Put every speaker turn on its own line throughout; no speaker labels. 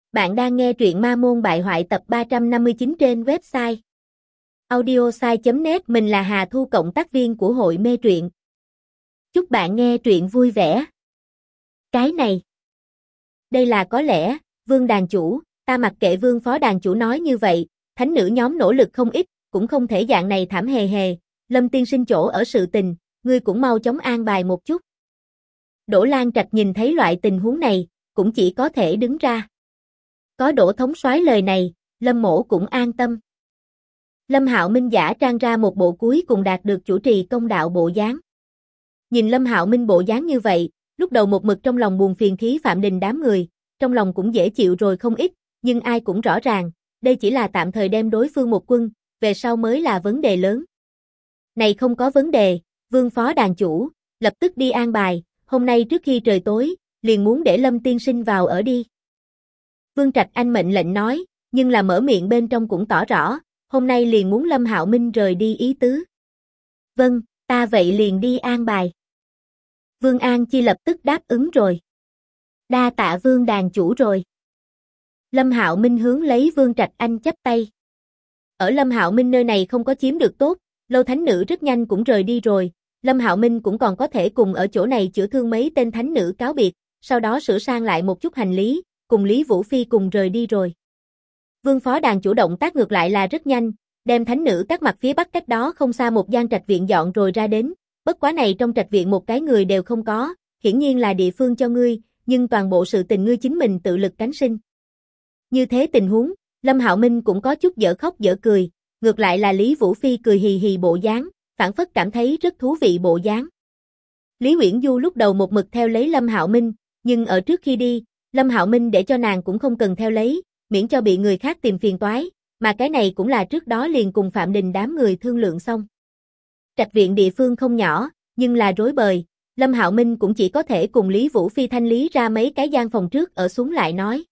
Bạn đang nghe truyện Ma Môn Bại Hoại tập 359 trên website audiosai.net. Mình là Hà Thu, cộng tác viên của hội mê truyện. Chúc bạn nghe truyện vui vẻ. Cái này, đây là có lẽ, Vương đàn chủ, ta mặc kệ. Vương phó đàn chủ nói như vậy, thánh nữ nhóm nỗ lực không ít, cũng không thể dạng này thảm hề hề. Lâm tiên sinh chỗ ở sự tình, ngươi cũng mau chóng an bài một chút. Đỗ Lan Trạch nhìn thấy loại tình huống này, cũng chỉ có thể đứng ra. Có Đỗ thống soái lời này, Lâm mỗ cũng an tâm. Lâm Hạo Minh giả trang ra một bộ cuối cùng đạt được chủ trì công đạo bộ dáng. Nhìn Lâm Hạo Minh bộ dáng như vậy, lúc đầu một mực trong lòng buồn phiền khí Phạm Đình đám người, trong lòng cũng dễ chịu rồi không ít, nhưng ai cũng rõ ràng, đây chỉ là tạm thời đem đối phương một quân, về sau mới là vấn đề lớn. Này không có vấn đề, Vương phó đàn chủ, lập tức đi an bài, hôm nay trước khi trời tối, liền muốn để Lâm tiên sinh vào ở đi. Vương Trạch Anh mệnh lệnh nói, nhưng là mở miệng bên trong cũng tỏ rõ, hôm nay liền muốn Lâm Hạo Minh rời đi ý tứ. Vâng, ta vậy liền đi an bài. Vương An Chi lập tức đáp ứng rồi. Đa tạ Vương đàn chủ rồi. Lâm Hạo Minh hướng lấy Vương Trạch Anh chắp tay. Ở Lâm Hạo Minh nơi này không có chiếm được tốt, Lâu thánh nữ rất nhanh cũng rời đi rồi, Lâm Hạo Minh cũng còn có thể cùng ở chỗ này chữa thương mấy tên thánh nữ cáo biệt, sau đó sửa sang lại một chút hành lý, cùng Lý Vũ Phi cùng rời đi rồi. Vương phó đàn chủ động tác ngược lại là rất nhanh, đem thánh nữ các mặt phía bắc cách đó không xa một gian trạch viện dọn rồi ra đến, bất quá này trong trạch viện một cái người đều không có, hiển nhiên là địa phương cho ngươi, nhưng toàn bộ sự tình ngươi chính mình tự lực cánh sinh. Như thế tình huống, Lâm Hạo Minh cũng có chút dở khóc dở cười, ngược lại là Lý Vũ Phi cười hì hì bộ dáng, phản phất cảm thấy rất thú vị bộ dáng. Lý Uyển Du lúc đầu một mực theo lấy Lâm Hạo Minh, nhưng ở trước khi đi, Lâm Hạo Minh để cho nàng cũng không cần theo lấy, miễn cho bị người khác tìm phiền toái, mà cái này cũng là trước đó liền cùng Phạm Đình đám người thương lượng xong. Trạch viện địa phương không nhỏ, nhưng là rối bời, Lâm Hạo Minh cũng chỉ có thể cùng Lý Vũ Phi thanh lý ra mấy cái gian phòng trước ở xuống lại nói.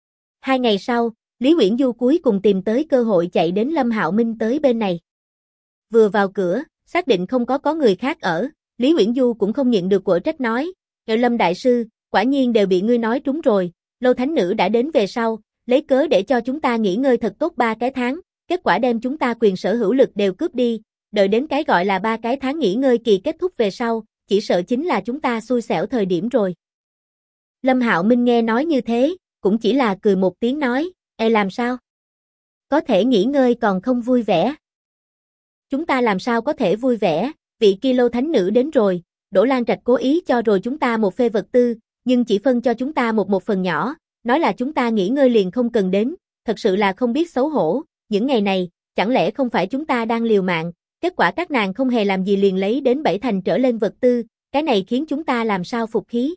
2 ngày sau, Lý Uyển Du cuối cùng tìm tới cơ hội chạy đến Lâm Hạo Minh tới bên này. Vừa vào cửa, xác định không có người khác ở, Lý Uyển Du cũng không nhịn được quở trách nói, Lâm đại sư, quả nhiên đều bị ngươi nói trúng rồi, Lâu thánh nữ đã đến về sau, lấy cớ để cho chúng ta nghỉ ngơi thật tốt 3 cái tháng, kết quả đem chúng ta quyền sở hữu lực đều cướp đi, đợi đến cái gọi là 3 cái tháng nghỉ ngơi kỳ kết thúc về sau, chỉ sợ chính là chúng ta xui xẻo thời điểm rồi. Lâm Hạo Minh nghe nói như thế, cũng chỉ là cười một tiếng nói, làm sao? Có thể nghỉ ngơi còn không vui vẻ. Chúng ta làm sao có thể vui vẻ, vị kia Lâu thánh nữ đến rồi, Đỗ Lan Trạch cố ý cho rồi chúng ta một phê vật tư, nhưng chỉ phân cho chúng ta một phần nhỏ, nói là chúng ta nghỉ ngơi liền không cần đến, thật sự là không biết xấu hổ, những ngày này, chẳng lẽ không phải chúng ta đang liều mạng, kết quả các nàng không hề làm gì liền lấy đến 7 thành trở lên vật tư, cái này khiến chúng ta làm sao phục khí.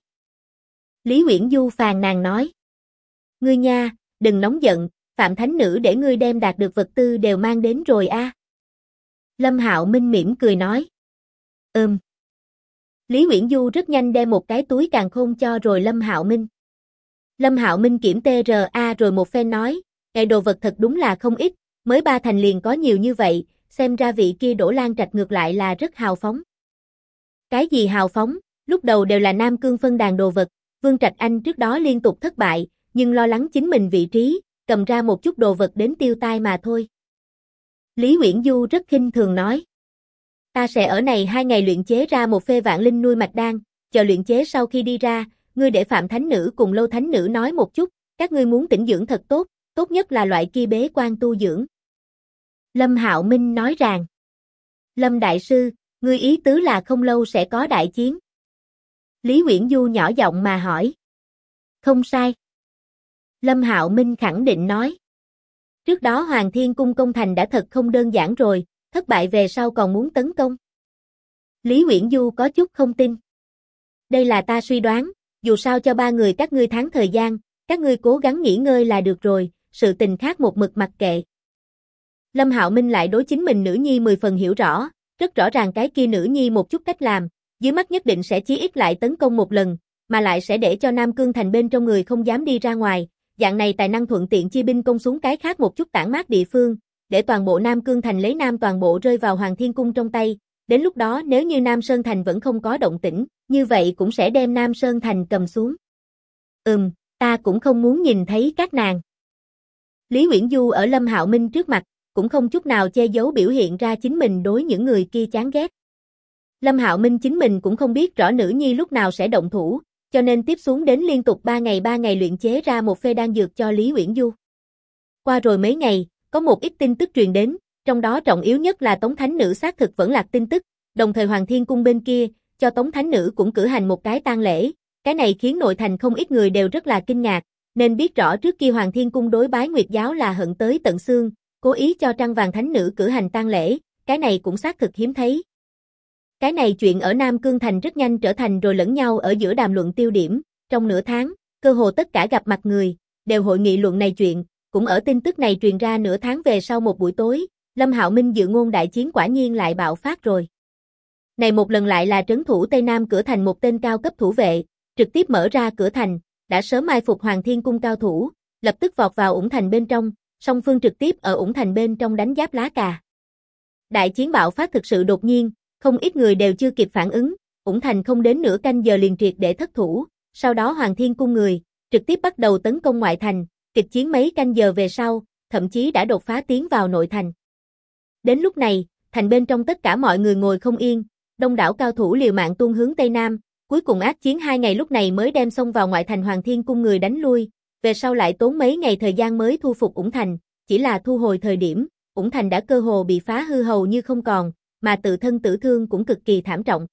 Lý Uyển Du phàn nàn nói, ngươi nha, đừng nóng giận, Phạm thánh nữ để ngươi đem đạt được vật tư đều mang đến rồi a. Lâm Hạo Minh mỉm cười nói, Lý Uyển Du rất nhanh đem một cái túi càn khôn cho rồi Lâm Hạo Minh. Lâm Hạo Minh kiểm TRA rồi một phen nói, đồ vật thật đúng là không ít, mới 3 thành liền có nhiều như vậy, xem ra vị kia Đỗ Lan Trạch ngược lại là rất hào phóng. Cái gì hào phóng, lúc đầu đều là Nam Cương phân đàn đồ vật, Vương Trạch Anh trước đó liên tục thất bại, nhưng lo lắng chính mình vị trí, cầm ra một chút đồ vật đến tiêu tai mà thôi. Lý Uyển Du rất khinh thường nói, ta sẽ ở này 2 ngày luyện chế ra một phê vạn linh nuôi mạch đan, chờ luyện chế sau khi đi ra, ngươi để Phạm thánh nữ cùng Lâu thánh nữ nói một chút, các ngươi muốn tĩnh dưỡng thật tốt, tốt nhất là loại kia bế quan tu dưỡng. Lâm Hạo Minh nói rằng, Lâm đại sư, ngươi ý tứ là không lâu sẽ có đại chiến. Lý Uyển Du nhỏ giọng mà hỏi. Không sai. Lâm Hạo Minh khẳng định nói. Trước đó Hoàng Thiên Cung công thành đã thật không đơn giản rồi, thất bại về sau còn muốn tấn công. Lý Uyển Du có chút không tin. Đây là ta suy đoán, dù sao cho 3 người các ngươi tháng thời gian, các ngươi cố gắng nghỉ ngơi là được rồi, sự tình khác một mực mặc kệ. Lâm Hạo Minh lại đối chính mình nữ nhi 10 phần hiểu rõ, rất rõ ràng cái kia nữ nhi một chút cách làm, dưới mắt nhất định sẽ chí ít lại tấn công một lần, mà lại sẽ để cho Nam Cương thành bên trong người không dám đi ra ngoài, dạng này tài năng thuận tiện chia binh công xuống cái khác một chút tản mát địa phương, để toàn bộ Nam Cương thành lấy Nam toàn bộ rơi vào Hoàng Thiên Cung trong tay, đến lúc đó nếu như Nam Sơn thành vẫn không có động tĩnh, như vậy cũng sẽ đem Nam Sơn thành cầm xuống. Ta cũng không muốn nhìn thấy các nàng. Lý Uyển Du ở Lâm Hạo Minh trước mặt, cũng không chút nào che giấu biểu hiện ra chính mình đối những người kia chán ghét. Lâm Hạo Minh chính mình cũng không biết rõ nữ nhi lúc nào sẽ động thủ, cho nên tiếp xuống đến liên tục 3 ngày luyện chế ra một phê đan dược cho Lý Uyển Du. Qua rồi mấy ngày, có một ít tin tức truyền đến, trong đó trọng yếu nhất là Tống Thánh Nữ xác thực vẫn lạc tin tức, đồng thời Hoàng Thiên Cung bên kia, cho Tống Thánh Nữ cũng cử hành một cái tang lễ, cái này khiến nội thành không ít người đều rất là kinh ngạc, nên biết rõ trước kia Hoàng Thiên Cung đối Bái Nguyệt giáo là hận tới tận xương, cố ý cho Trăng Vàng Thánh Nữ cử hành tang lễ, cái này cũng xác thực hiếm thấy. Cái này chuyện ở Nam Cương Thành rất nhanh trở thành rồi lẫn nhau ở giữa đàm luận tiêu điểm, trong nửa tháng, cơ hồ tất cả gặp mặt người, đều hội nghị luận này chuyện, cũng ở tin tức này truyền ra nửa tháng về sau một buổi tối, Lâm Hạo Minh dự ngôn đại chiến quả nhiên lại bạo phát rồi. Này một lần lại là trấn thủ Tây Nam cửa thành một tên cao cấp thủ vệ, trực tiếp mở ra cửa thành, đã sớm mai phục Hoàng Thiên Cung cao thủ, lập tức vọt vào Ủng Thành bên trong, song phương trực tiếp ở Ủng Thành bên trong đánh giáp lá cà. Đại chiến bạo phát thực sự đột nhiên, không ít người đều chưa kịp phản ứng, Ủng Thành không đến nửa canh giờ liền triệt để thất thủ, sau đó Hoàng Thiên Cung người, trực tiếp bắt đầu tấn công ngoại thành, kịch chiến mấy canh giờ về sau, thậm chí đã đột phá tiến vào nội thành. Đến lúc này, thành bên trong tất cả mọi người ngồi không yên, đông đảo cao thủ liều mạng tuôn hướng Tây Nam, cuối cùng ác chiến 2 ngày lúc này mới đem xông vào ngoại thành Hoàng Thiên Cung người đánh lui, về sau lại tốn mấy ngày thời gian mới thu phục Ủng Thành, chỉ là thu hồi thời điểm, Ủng Thành đã cơ hồ bị phá hư hầu như không còn, mà tự thân tử thương cũng cực kỳ thảm trọng.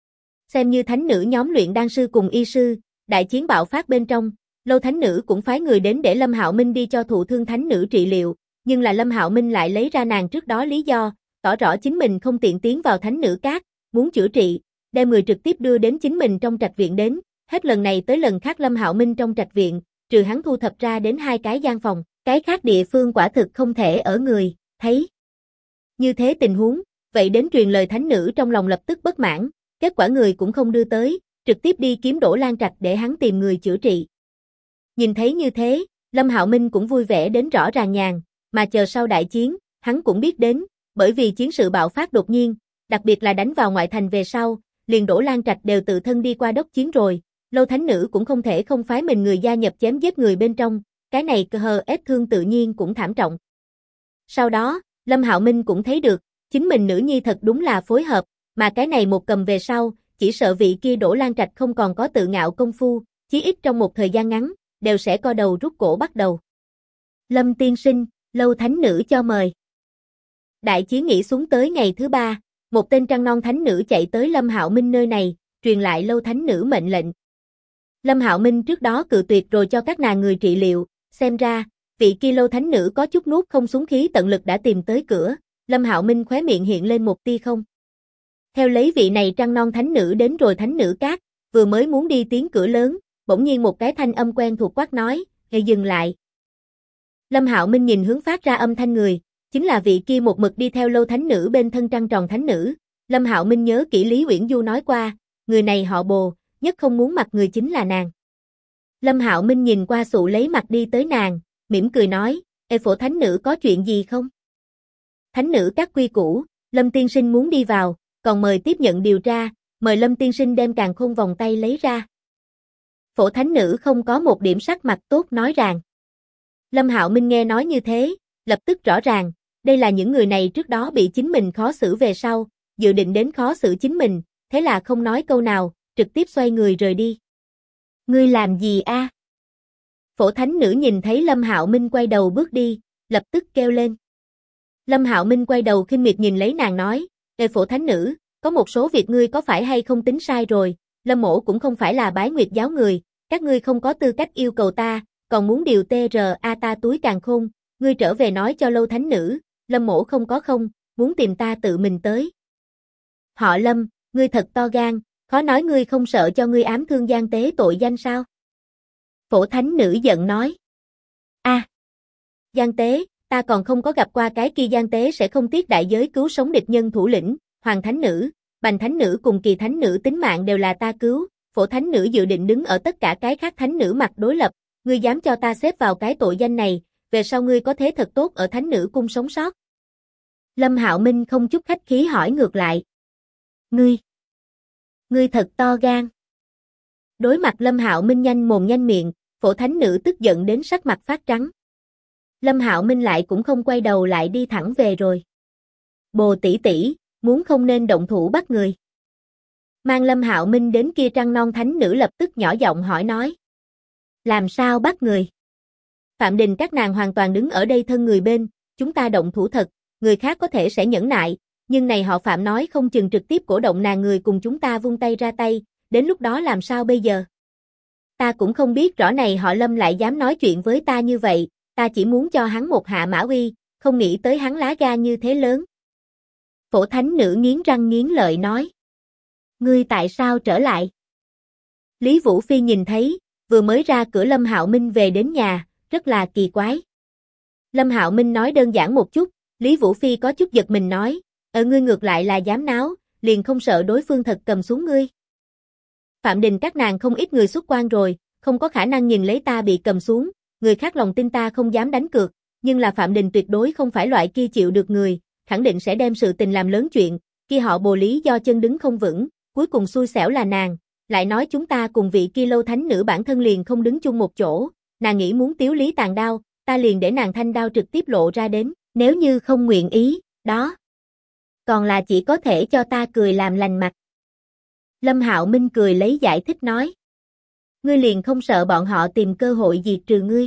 Xem như thánh nữ nhóm luyện đan sư cùng y sư, đại chiến bạo phát bên trong, Lâu Thánh Nữ cũng phái người đến để Lâm Hạo Minh đi cho thụ thương thánh nữ trị liệu, nhưng là Lâm Hạo Minh lại lấy ra nàng trước đó lý do, tỏ rõ chính mình không tiện tiến vào thánh nữ cát, muốn chữa trị, đem người trực tiếp đưa đến chính mình trong trạch viện đến, hết lần này tới lần khác Lâm Hạo Minh trong trạch viện, trừ hắn thu thập ra đến 2 cái gian phòng, cái khác địa phương quả thực không thể ở người, thấy. Như thế tình huống, vậy đến truyền lời thánh nữ trong lòng lập tức bất mãn, kết quả người cũng không đưa tới, trực tiếp đi kiếm Đỗ Lan Trạch để hắn tìm người chữa trị. Nhìn thấy như thế, Lâm Hạo Minh cũng vui vẻ đến rõ ràng nhàn, mà chờ sau đại chiến, hắn cũng biết đến, bởi vì chiến sự bạo phát đột nhiên, đặc biệt là đánh vào ngoại thành về sau, liền Đỗ Lan Trạch đều tự thân đi qua đốc chiến rồi, Lâu Thánh Nữ cũng không thể không phái mình người gia nhập chém giết người bên trong, cái này ép thương tự nhiên cũng thảm trọng. Sau đó, Lâm Hạo Minh cũng thấy được, chính mình nữ nhi thật đúng là phối hợp, mà cái này một cầm về sau, chỉ sợ vị kia Đỗ Lan Trạch không còn có tự ngạo công phu, chí ít trong một thời gian ngắn, đều sẽ co đầu rút cổ bắt đầu. Lâm tiên sinh, Lâu Thánh Nữ cho mời. Đại chiến nghỉ xuống tới ngày thứ 3, một tên trăng non thánh nữ chạy tới Lâm Hạo Minh nơi này, truyền lại Lâu Thánh Nữ mệnh lệnh. Lâm Hạo Minh trước đó cự tuyệt rồi cho các nàng người trị liệu, xem ra, vị kia Lâu Thánh Nữ có chút nuốt không xuống khí tận lực đã tìm tới cửa, Lâm Hạo Minh khóe miệng hiện lên một tia không. Theo lấy vị này trăng non thánh nữ đến rồi thánh nữ cát, vừa mới muốn đi tiến cửa lớn, bỗng nhiên một cái thanh âm quen thuộc quát nói, "Hãy dừng lại." Lâm Hạo Minh nhìn hướng phát ra âm thanh người, chính là vị kia một mực đi theo Lâu Thánh Nữ bên thân trăng tròn thánh nữ. Lâm Hạo Minh nhớ kỹ Lý Uyển Du nói qua, người này họ Bồ, nhất không muốn mặt người chính là nàng. Lâm Hạo Minh nhìn qua sụ lấy mặt đi tới nàng, mỉm cười nói, "Ê Phổ Thánh Nữ có chuyện gì không?" Thánh nữ các quy củ, Lâm tiên sinh muốn đi vào, còn mời tiếp nhận điều tra, mời Lâm tiên sinh đem càn khôn vòng tay lấy ra. Phổ Thánh Nữ không có một điểm sắc mặt tốt nói rằng. Lâm Hạo Minh nghe nói như thế, lập tức rõ ràng, đây là những người này trước đó bị chính mình khó xử về sau, dự định đến khó xử chính mình, thế là không nói câu nào, trực tiếp xoay người rời đi. Ngươi làm gì a? Phổ Thánh Nữ nhìn thấy Lâm Hạo Minh quay đầu bước đi, lập tức kêu lên. Lâm Hạo Minh quay đầu khinh miệt nhìn lấy nàng nói, "Ê Phổ Thánh Nữ, có một số việc ngươi có phải hay không tính sai rồi, Lâm mỗ cũng không phải là Bái Nguyệt giáo người, các ngươi không có tư cách yêu cầu ta, còn muốn điều ta túi càn khôn, ngươi trở về nói cho Lâu Thánh Nữ, Lâm mỗ không có không, muốn tìm ta tự mình tới." Họ Lâm, ngươi thật to gan, khó nói ngươi không sợ cho ngươi ám thương gian tế tội danh sao? Phổ Thánh Nữ giận nói. A, gian tế, ta còn không có gặp qua cái kia gian tế sẽ không tiếc đại giới cứu sống địch nhân thủ lĩnh, Hoàng Thánh Nữ, Bành Thánh Nữ cùng Kỳ Thánh Nữ tính mạng đều là ta cứu, Phổ Thánh Nữ dự định đứng ở tất cả cái khác Thánh Nữ mặt đối lập, ngươi dám cho ta xếp vào cái tội danh này, về sau ngươi có thế thật tốt ở Thánh Nữ cung sống sót. Lâm Hạo Minh không chút khách khí hỏi ngược lại. Ngươi thật to gan. Đối mặt Lâm Hạo Minh nhanh mồm nhanh miệng, Phổ thánh nữ tức giận đến sắc mặt phát trắng. Lâm Hạo Minh lại cũng không quay đầu lại đi thẳng về rồi. Bồ tỷ tỷ, muốn không nên động thủ bắt người. Mang Lâm Hạo Minh đến kia trăng non thánh nữ lập tức nhỏ giọng hỏi nói. Làm sao bắt người? Phạm Đình các nàng hoàn toàn đứng ở đây thân người bên, chúng ta động thủ thật, người khác có thể sẽ nhẫn nại, nhưng này họ Phạm nói không chừng trực tiếp cổ động nàng người cùng chúng ta vung tay ra tay, đến lúc đó làm sao bây giờ? Ta cũng không biết rõ này họ Lâm lại dám nói chuyện với ta như vậy, ta chỉ muốn cho hắn một hạ mã uy, không nghĩ tới hắn lá gan như thế lớn. Phổ thánh nữ nghiến răng nghiến lợi nói. Ngươi tại sao trở lại? Lý Vũ Phi nhìn thấy, vừa mới ra cửa Lâm Hạo Minh về đến nhà, rất là kỳ quái. Lâm Hạo Minh nói đơn giản một chút, Lý Vũ Phi có chút giật mình nói, ngươi ngược lại là dám náo, liền không sợ đối phương thật cầm xuống ngươi. Phạm Đình các nàng không ít người xuất quan rồi, không có khả năng nhìn lấy ta bị cầm xuống, người khác lòng tin ta không dám đánh cược, nhưng là Phạm Đình tuyệt đối không phải loại kia chịu được người, khẳng định sẽ đem sự tình làm lớn chuyện, kia họ Bồ lý do chân đứng không vững, cuối cùng xui xẻo là nàng, lại nói chúng ta cùng vị kia Lâu thánh nữ bản thân liền không đứng chung một chỗ, nàng nghĩ muốn tiếu lý tàn đao, ta liền để nàng thanh đao trực tiếp lộ ra đến, nếu như không nguyện ý, đó. Còn là chỉ có thể cho ta cười làm lành mặt. Lâm Hạo Minh cười lấy giải thích nói. Ngươi liền không sợ bọn họ tìm cơ hội diệt trừ ngươi.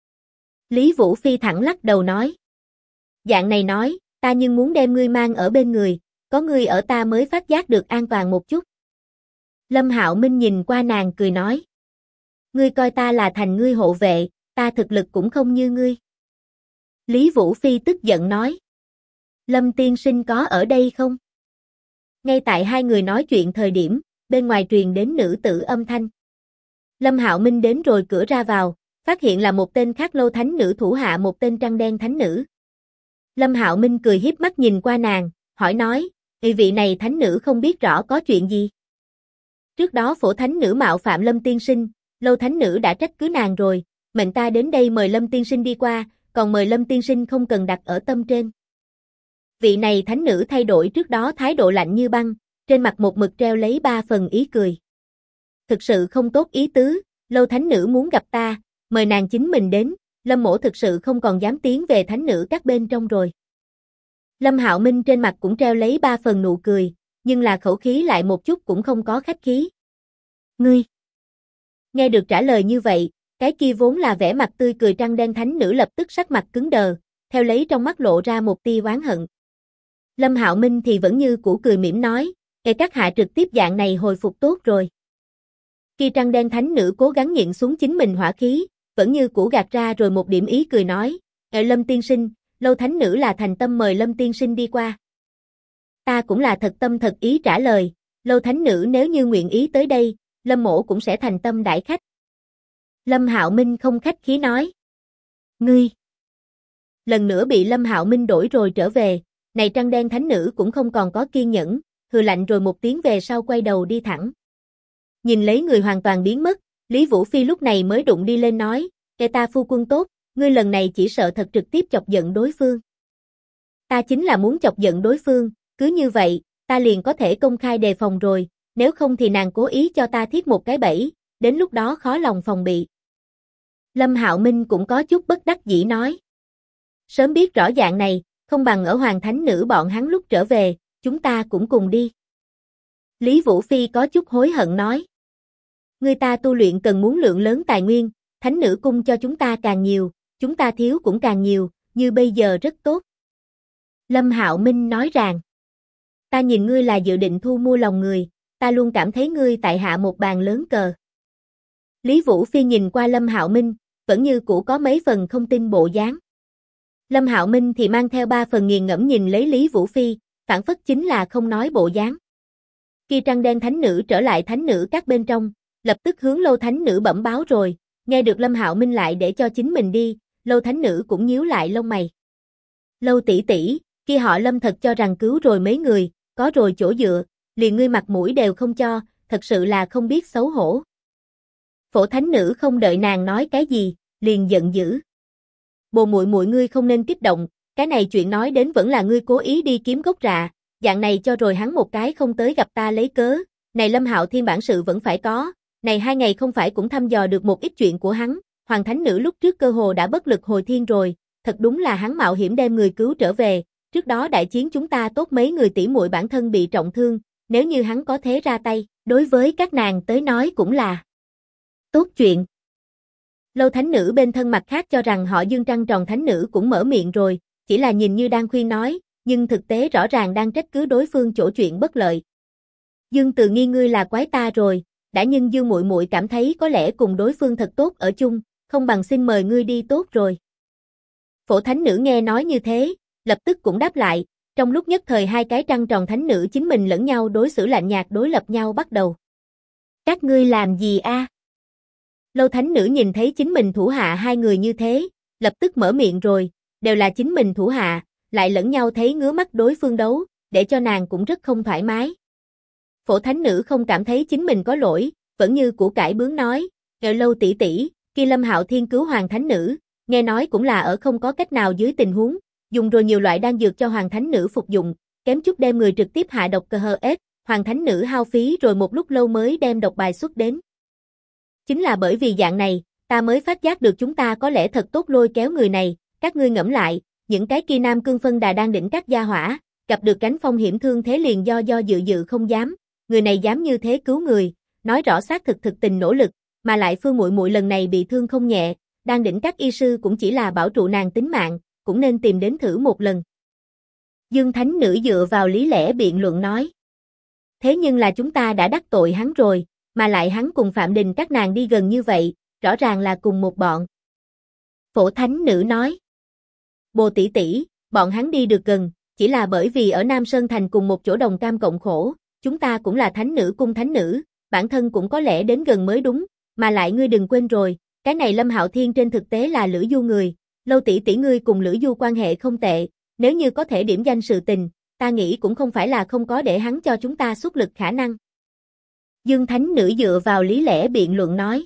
Lý Vũ Phi thẳng lắc đầu nói. Dạng này nói, ta nhưng muốn đem ngươi mang ở bên người, có ngươi ở ta mới phát giác được an toàn một chút. Lâm Hạo Minh nhìn qua nàng cười nói. Ngươi coi ta là thành ngươi hộ vệ, ta thực lực cũng không như ngươi. Lý Vũ Phi tức giận nói. Lâm tiên sinh có ở đây không? Ngay tại hai người nói chuyện thời điểm, bên ngoài truyền đến nữ tử âm thanh. Lâm Hạo Minh đến rồi cửa ra vào, phát hiện là một tên khác Lâu thánh nữ thủ hạ một tên trăng đen thánh nữ. Lâm Hạo Minh cười hiếp mắt nhìn qua nàng, hỏi nói, vị này thánh nữ không biết rõ có chuyện gì. Trước đó Phổ thánh nữ mạo phạm Lâm tiên sinh, Lâu thánh nữ đã trách cứ nàng rồi, mệnh ta đến đây mời Lâm tiên sinh đi qua, còn mời Lâm tiên sinh không cần đặt ở tâm trên. Vị này thánh nữ thay đổi trước đó thái độ lạnh như băng, trên mặt một mực treo lấy 3 phần ý cười. Thực sự không tốt ý tứ, Lâu thánh nữ muốn gặp ta, mời nàng chính mình đến, Lâm mỗ thực sự không còn dám tiến về thánh nữ các bên trong rồi. Lâm Hạo Minh trên mặt cũng treo lấy 3 phần nụ cười, nhưng là khẩu khí lại một chút cũng không có khách khí. Ngươi! Nghe được trả lời như vậy, cái kia vốn là vẻ mặt tươi cười trăng đen thánh nữ lập tức sắc mặt cứng đờ, theo lấy trong mắt lộ ra một tia oán hận. Lâm Hạo Minh thì vẫn như cũ cười mỉm nói, các hạ trực tiếp dạng này hồi phục tốt rồi. Kia trăng đen thánh nữ cố gắng nhịn xuống chính mình hỏa khí, vẫn như cũ gạt ra rồi một điểm ý cười nói, Lâm tiên sinh, Lâu thánh nữ là thành tâm mời Lâm tiên sinh đi qua. Ta cũng là thật tâm thật ý trả lời, Lâu thánh nữ nếu như nguyện ý tới đây, Lâm mỗ cũng sẽ thành tâm đãi khách. Lâm Hạo Minh không khách khí nói. Ngươi! Lần nữa bị Lâm Hạo Minh đổi rồi trở về, này trăng đen thánh nữ cũng không còn có kiên nhẫn, hừ lạnh rồi một tiếng về sau quay đầu đi thẳng. Nhìn lấy người hoàn toàn biến mất, Lý Vũ Phi lúc này mới đụng đi lên nói, ta phu quân tốt, ngươi lần này chỉ sợ thật trực tiếp chọc giận đối phương. Ta chính là muốn chọc giận đối phương, cứ như vậy, ta liền có thể công khai đề phòng rồi, nếu không thì nàng cố ý cho ta thiết một cái bẫy, đến lúc đó khó lòng phòng bị. Lâm Hạo Minh cũng có chút bất đắc dĩ nói. Sớm biết rõ dạng này, không bằng ở Hoàng Thánh Nữ bọn hắn lúc trở về, chúng ta cũng cùng đi. Lý Vũ Phi có chút hối hận nói. Người ta tu luyện cần muốn lượng lớn tài nguyên, Thánh Nữ cung cho chúng ta càng nhiều, chúng ta thiếu cũng càng nhiều, như bây giờ rất tốt. Lâm Hạo Minh nói rằng, ta nhìn ngươi là dự định thu mua lòng người, ta luôn cảm thấy ngươi tại hạ một bàn lớn cờ. Lý Vũ Phi nhìn qua Lâm Hạo Minh, vẫn như cũ có mấy phần không tin bộ dáng. Lâm Hạo Minh thì mang theo 3 phần nghiền ngẫm nhìn lấy Lý Vũ Phi, phản phất chính là không nói bộ dáng. Kia trăng đen thánh nữ trở lại thánh nữ các bên trong, lập tức hướng Lâu thánh nữ bẩm báo rồi, nghe được Lâm Hạo Minh lại để cho chính mình đi, Lâu thánh nữ cũng nhíu lại lông mày. Lâu tỷ tỷ, kia họ Lâm thật cho rằng cứu rồi mấy người, có rồi chỗ dựa, liền ngươi mặt mũi đều không cho, thật sự là không biết xấu hổ. Phổ thánh nữ không đợi nàng nói cái gì, liền giận dữ. Bồ muội muội ngươi không nên kích động, cái này chuyện nói đến vẫn là ngươi cố ý đi kiếm gốc rạ, dạng này cho rồi hắn một cái không tới gặp ta lấy cớ, này Lâm Hạo Thiên bản sự vẫn phải có, Này 2 ngày không phải cũng thăm dò được một ít chuyện của hắn, Hoàng Thánh Nữ lúc trước cơ hồ đã bất lực hồi thiên rồi, thật đúng là hắn mạo hiểm đem người cứu trở về, trước đó đại chiến chúng ta tốt mấy người tỷ muội bản thân bị trọng thương, nếu như hắn có thế ra tay, đối với các nàng tới nói cũng là tốt chuyện. Lâu Thánh Nữ bên thân mặt khác cho rằng họ Dương trăng tròn Thánh Nữ cũng mở miệng rồi, chỉ là nhìn như đang khuyên nói, nhưng thực tế rõ ràng đang trách cứ đối phương chỗ chuyện bất lợi. Dương Từ Nghi ngươi là quái ta rồi, đã nhưng Dương muội muội cảm thấy có lẽ cùng đối phương thật tốt ở chung, không bằng xin mời ngươi đi tốt rồi. Phổ Thánh Nữ nghe nói như thế, lập tức cũng đáp lại, trong lúc nhất thời hai cái trăng tròn Thánh Nữ chính mình lẫn nhau đối xử lạnh nhạt đối lập nhau bắt đầu. Các ngươi làm gì a? Lâu Thánh Nữ nhìn thấy chính mình thủ hạ hai người như thế, lập tức mở miệng rồi, đều là chính mình thủ hạ, lại lẫn nhau thấy ngứa mắt đối phương đấu, để cho nàng cũng rất không thoải mái. Phổ Thánh Nữ không cảm thấy chính mình có lỗi, vẫn như củ cải bướng nói, Lâu tỷ tỷ, kia Lâm Hạo Thiên cứu Hoàng Thánh Nữ, nghe nói cũng là ở không có cách nào dưới tình huống, dùng rồi nhiều loại đan dược cho Hoàng Thánh Nữ phục dụng, kém chút đem người trực tiếp hạ độc cơ hơ ết, Hoàng Thánh Nữ hao phí rồi một lúc lâu mới đem độc bài xuất đến. Chính là bởi vì dạng này, ta mới phát giác được chúng ta có lẽ thật tốt lôi kéo người này, các ngươi ngẫm lại, những cái kia nam cương phân đà đang đỉnh các gia hỏa, gặp được cánh phong hiểm thương thế liền do dự không dám, người này dám như thế cứu người, nói rõ xác thực tình nỗ lực, mà lại Phương muội muội lần này bị thương không nhẹ, đang đỉnh các y sư cũng chỉ là bảo trụ nàng tính mạng, cũng nên tìm đến thử một lần. Dương Thánh Nữ dựa vào lý lẽ biện luận nói. Thế nhưng là chúng ta đã đắc tội hắn rồi, mà lại hắn cùng Phạm Đình các nàng đi gần như vậy, rõ ràng là cùng một bọn. Phổ Thánh Nữ nói. Bồ tỷ tỷ, bọn hắn đi được gần, chỉ là bởi vì ở Nam Sơn Thành cùng một chỗ đồng cam cộng khổ, chúng ta cũng là Thánh Nữ cung Thánh Nữ, bản thân cũng có lẽ đến gần mới đúng, mà lại ngươi đừng quên rồi, cái này Lâm Hạo Thiên trên thực tế là Lữ Du người, Lâu tỷ tỷ ngươi cùng Lữ Du quan hệ không tệ, nếu như có thể điểm danh sự tình, ta nghĩ cũng không phải là không có để hắn cho chúng ta xuất lực khả năng. Dương Thánh Nữ dựa vào lý lẽ biện luận nói.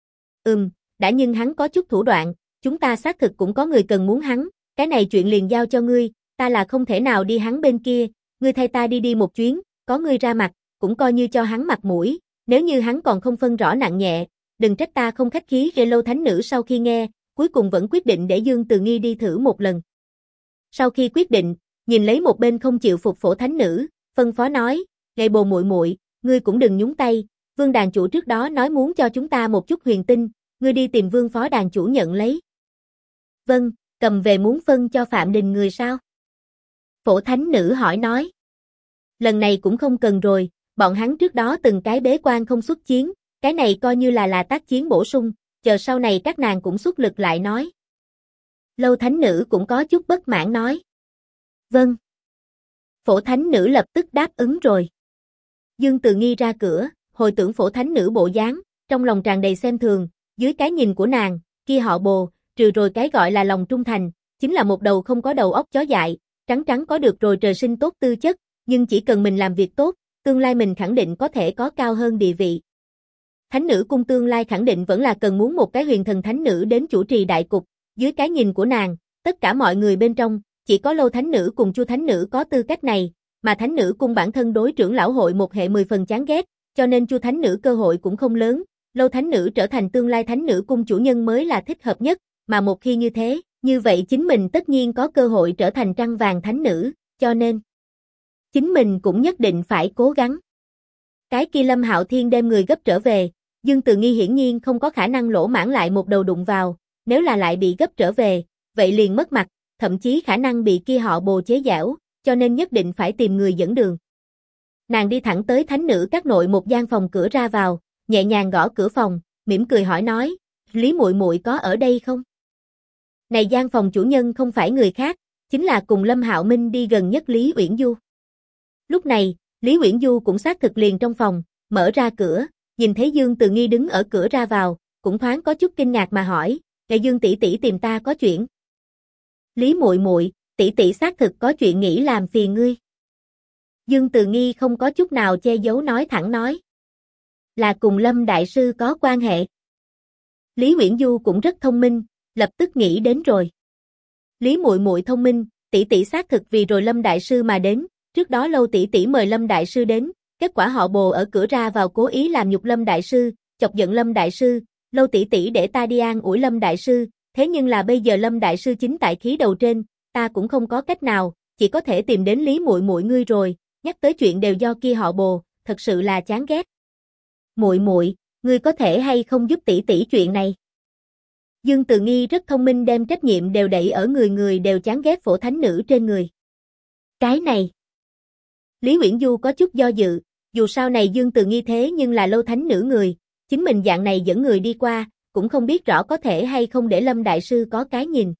Đã nhưng hắn có chút thủ đoạn, chúng ta xác thực cũng có người cần muốn hắn, cái này chuyện liền giao cho ngươi, ta là không thể nào đi hắn bên kia, ngươi thay ta đi một chuyến, có ngươi ra mặt, cũng coi như cho hắn mặt mũi, nếu như hắn còn không phân rõ nặng nhẹ, đừng trách ta không khách khí. Lâu Thánh Nữ sau khi nghe, cuối cùng vẫn quyết định để Dương Từ Nghi đi thử một lần. Sau khi quyết định, nhìn lấy một bên không chịu phục Phổ Thánh Nữ, phân phó nói, Bồ muội muội, ngươi cũng đừng nhúng tay, Vương đàn chủ trước đó nói muốn cho chúng ta một chút huyền tinh, ngươi đi tìm Vương phó đàn chủ nhận lấy. Vâng, cầm về muốn phân cho Phạm Đình người sao? Phổ Thánh Nữ hỏi nói. Lần này cũng không cần rồi, bọn hắn trước đó từng cái bế quan không xuất chiến, cái này coi như là tác chiến bổ sung, chờ sau này các nàng cũng xuất lực lại nói. Lâu Thánh Nữ cũng có chút bất mãn nói. Vâng. Phổ Thánh Nữ lập tức đáp ứng rồi. Dương Từ Nghi ra cửa, hồi tưởng Phổ Thánh Nữ bộ dáng, trong lòng tràn đầy xem thường, dưới cái nhìn của nàng, kia họ Bồ, trừ rồi cái gọi là lòng trung thành, chính là một đầu không có đầu óc chó dại, trắng trắng có được rồi trời sinh tốt tư chất, nhưng chỉ cần mình làm việc tốt, tương lai mình khẳng định có thể có cao hơn địa vị. Thánh Nữ cung tương lai khẳng định vẫn là cần muốn một cái huyền thần Thánh Nữ đến chủ trì đại cục, dưới cái nhìn của nàng, tất cả mọi người bên trong, chỉ có Lâu Thánh Nữ cùng Chu Thánh Nữ có tư cách này, mà Thánh Nữ cung bản thân đối trưởng lão hội một hệ 10 phần chán ghét, cho nên Chu Thánh Nữ cơ hội cũng không lớn, Lâu Thánh Nữ trở thành tương lai Thánh Nữ cung chủ nhân mới là thích hợp nhất, mà một khi như thế, như vậy chính mình tất nhiên có cơ hội trở thành trăng vàng Thánh Nữ, cho nên chính mình cũng nhất định phải cố gắng. Cái kia Lâm Hạo Thiên đem người gấp trở về, Dương Từ Nghi hiển nhiên không có khả năng lỗ mãng lại một đầu đụng vào, nếu là lại bị gấp trở về, vậy liền mất mặt, thậm chí khả năng bị kia họ Bồ chế giễu, cho nên nhất định phải tìm người dẫn đường. Nàng đi thẳng tới Thánh Nữ các nội một gian phòng cửa ra vào, nhẹ nhàng gõ cửa phòng, mỉm cười hỏi nói, Lý muội muội có ở đây không? Này gian phòng chủ nhân không phải người khác, chính là cùng Lâm Hạo Minh đi gần nhất Lý Uyển Du. Lúc này, Lý Uyển Du cũng xác thực liền trong phòng, mở ra cửa, nhìn thấy Dương Từ Nghi đứng ở cửa ra vào, cũng thoáng có chút kinh ngạc mà hỏi, Dương tỷ tỷ tìm ta có chuyện? Lý muội muội, tỷ tỷ xác thực có chuyện nghĩ làm phiền ngươi. Dương Từ Nghi không có chút nào che giấu nói thẳng nói. Là cùng Lâm đại sư có quan hệ. Lý Uyển Du cũng rất thông minh, lập tức nghĩ đến rồi. Lý muội muội thông minh, tỷ tỷ xác thực vì rồi Lâm đại sư mà đến, trước đó Lâu tỷ tỷ mời Lâm đại sư đến, kết quả họ Bồ ở cửa ra vào cố ý làm nhục Lâm đại sư, chọc giận Lâm đại sư, Lâu tỷ tỷ để ta đi an ủi Lâm đại sư, thế nhưng là bây giờ Lâm đại sư chính tại khí đầu trên, ta cũng không có cách nào, chỉ có thể tìm đến Lý muội muội ngươi rồi, nhắc tới chuyện đều do kia họ Bồ, thật sự là chán ghét. Muội muội, ngươi có thể hay không giúp tỷ tỷ chuyện này? Dương Từ Nghi rất thông minh đem trách nhiệm đều đẩy ở người đều chán ghét phổ thánh nữ trên người. Cái này. Lý Uyển Du có chút do dự, dù sau này Dương Từ Nghi thế nhưng là Lâu thánh nữ người, chính mình dạng này dẫn người đi qua, cũng không biết rõ có thể hay không để Lâm đại sư có cái nhìn.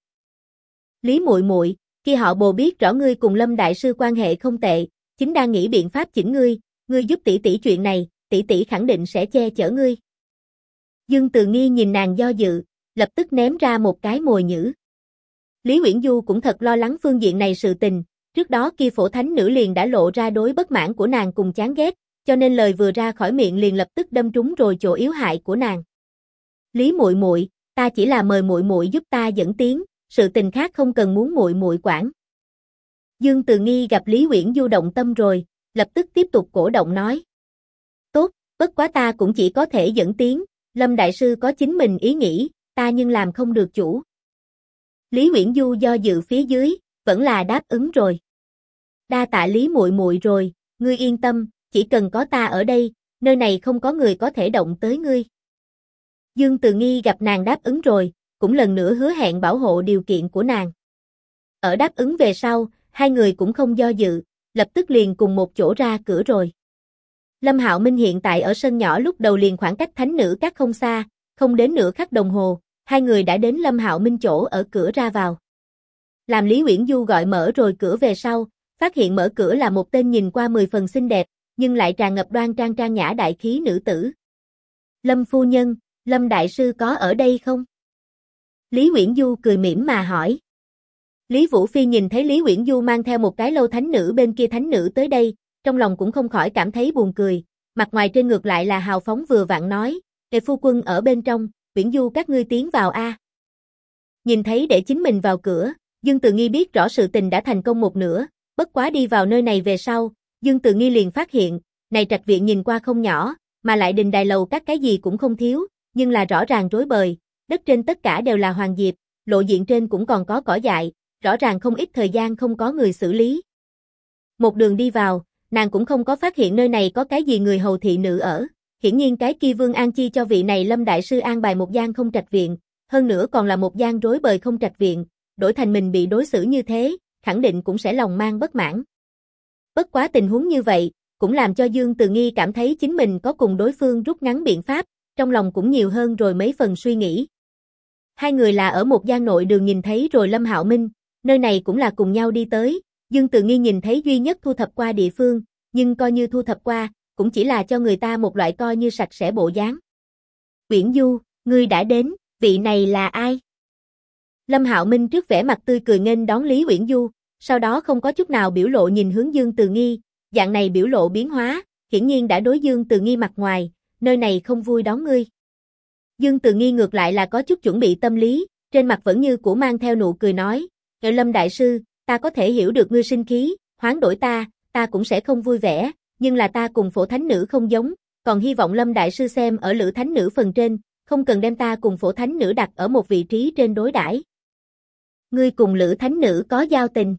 Lý muội muội, kia họ Bồ biết rõ ngươi cùng Lâm đại sư quan hệ không tệ, chính đang nghĩ biện pháp chỉnh ngươi giúp tỷ tỷ chuyện này, tỷ tỷ khẳng định sẽ che chở ngươi. Dương Từ Nghi nhìn nàng do dự, lập tức ném ra một cái mồi nhử. Lý Uyển Du cũng thật lo lắng phương diện này sự tình, trước đó kia phổ thánh nữ liền đã lộ ra đối bất mãn của nàng cùng chán ghét, cho nên lời vừa ra khỏi miệng liền lập tức đâm trúng rồi chỗ yếu hại của nàng. Lý muội muội, ta chỉ là mời muội muội giúp ta dẫn tiếng, sự tình khác không cần muốn muội muội quản. Dương Từ Nghi gặp Lý Uyển Du động tâm rồi, lập tức tiếp tục cổ động nói. Tốt, bất quá ta cũng chỉ có thể dẫn tiếng, Lâm đại sư có chính mình ý nghĩ, ta nhưng làm không được chủ. Lý Uyển Du do dự phía dưới, vẫn là đáp ứng rồi. Đa tạ Lý muội muội rồi, ngươi yên tâm, chỉ cần có ta ở đây, nơi này không có người có thể động tới ngươi. Dương Từ Nghi gặp nàng đáp ứng rồi, cũng lần nữa hứa hẹn bảo hộ điều kiện của nàng. Ở đáp ứng về sau, hai người cũng không do dự, lập tức liền cùng một chỗ ra cửa rồi. Lâm Hạo Minh hiện tại ở sân nhỏ lúc đầu liền khoảng cách thánh nữ các không xa, không đến nửa khắc đồng hồ, hai người đã đến Lâm Hạo Minh chỗ ở cửa ra vào. Làm Lý Uyển Du gọi mở rồi cửa về sau, phát hiện mở cửa là một tên nhìn qua 10 phần xinh đẹp, nhưng lại tràn ngập đoan trang trang nhã đại khí nữ tử. Lâm phu nhân, Lâm đại sư có ở đây không? Lý Uyển Du cười mỉm mà hỏi. Lý Vũ Phi nhìn thấy Lý Uyển Du mang theo một cái Lâu thánh nữ bên kia thánh nữ tới đây, trong lòng cũng không khỏi cảm thấy buồn cười, mặt ngoài trên ngược lại là hào phóng vừa vặn nói, "Đệ phu quân ở bên trong, Uyển Du các ngươi tiến vào a." Nhìn thấy để chính mình vào cửa, Dương Từ Nghi biết rõ sự tình đã thành công một nửa, bất quá đi vào nơi này về sau, Dương Từ Nghi liền phát hiện, này trạch viện nhìn qua không nhỏ, mà lại đình đài lầu các cái gì cũng không thiếu, nhưng là rõ ràng rối bời, đất trên tất cả đều là hoàng diệp, lộ diện trên cũng còn có cỏ dại, rõ ràng không ít thời gian không có người xử lý. Một đường đi vào, nàng cũng không có phát hiện nơi này có cái gì người hầu thị nữ ở, hiển nhiên cái kia Vương An Chi cho vị này Lâm đại sư an bài một gian không trạch viện, hơn nữa còn là một gian rối bời không trạch viện, đổi thành mình bị đối xử như thế, khẳng định cũng sẽ lòng mang bất mãn. Bất quá tình huống như vậy, cũng làm cho Dương Từ Nghi cảm thấy chính mình có cùng đối phương rút ngắn biện pháp, trong lòng cũng nhiều hơn rồi mấy phần suy nghĩ. Hai người là ở một gian nội đường nhìn thấy rồi Lâm Hạo Minh, nơi này cũng là cùng nhau đi tới, Dương Từ Nghi nhìn thấy duy nhất thu thập qua địa phương, nhưng coi như thu thập qua, cũng chỉ là cho người ta một loại coi như sạch sẽ bộ dáng. Uyển Du, ngươi đã đến, vị này là ai? Lâm Hạo Minh trước vẻ mặt tươi cười nghênh đón Lý Uyển Du, sau đó không có chút nào biểu lộ nhìn hướng Dương Từ Nghi, dạng này biểu lộ biến hóa, hiển nhiên đã đối Dương Từ Nghi mặt ngoài, nơi này không vui đón ngươi. Dương Từ Nghi ngược lại là có chút chuẩn bị tâm lý, trên mặt vẫn như cũ mang theo nụ cười nói, Lâm đại sư, ta có thể hiểu được ngươi sinh khí, hoán đổi ta cũng sẽ không vui vẻ, nhưng là ta cùng phổ thánh nữ không giống, còn hy vọng Lâm đại sư xem ở Lữ thánh nữ phần trên, không cần đem ta cùng phổ thánh nữ đặt ở một vị trí trên đối đãi. Ngươi cùng Lữ thánh nữ có giao tình.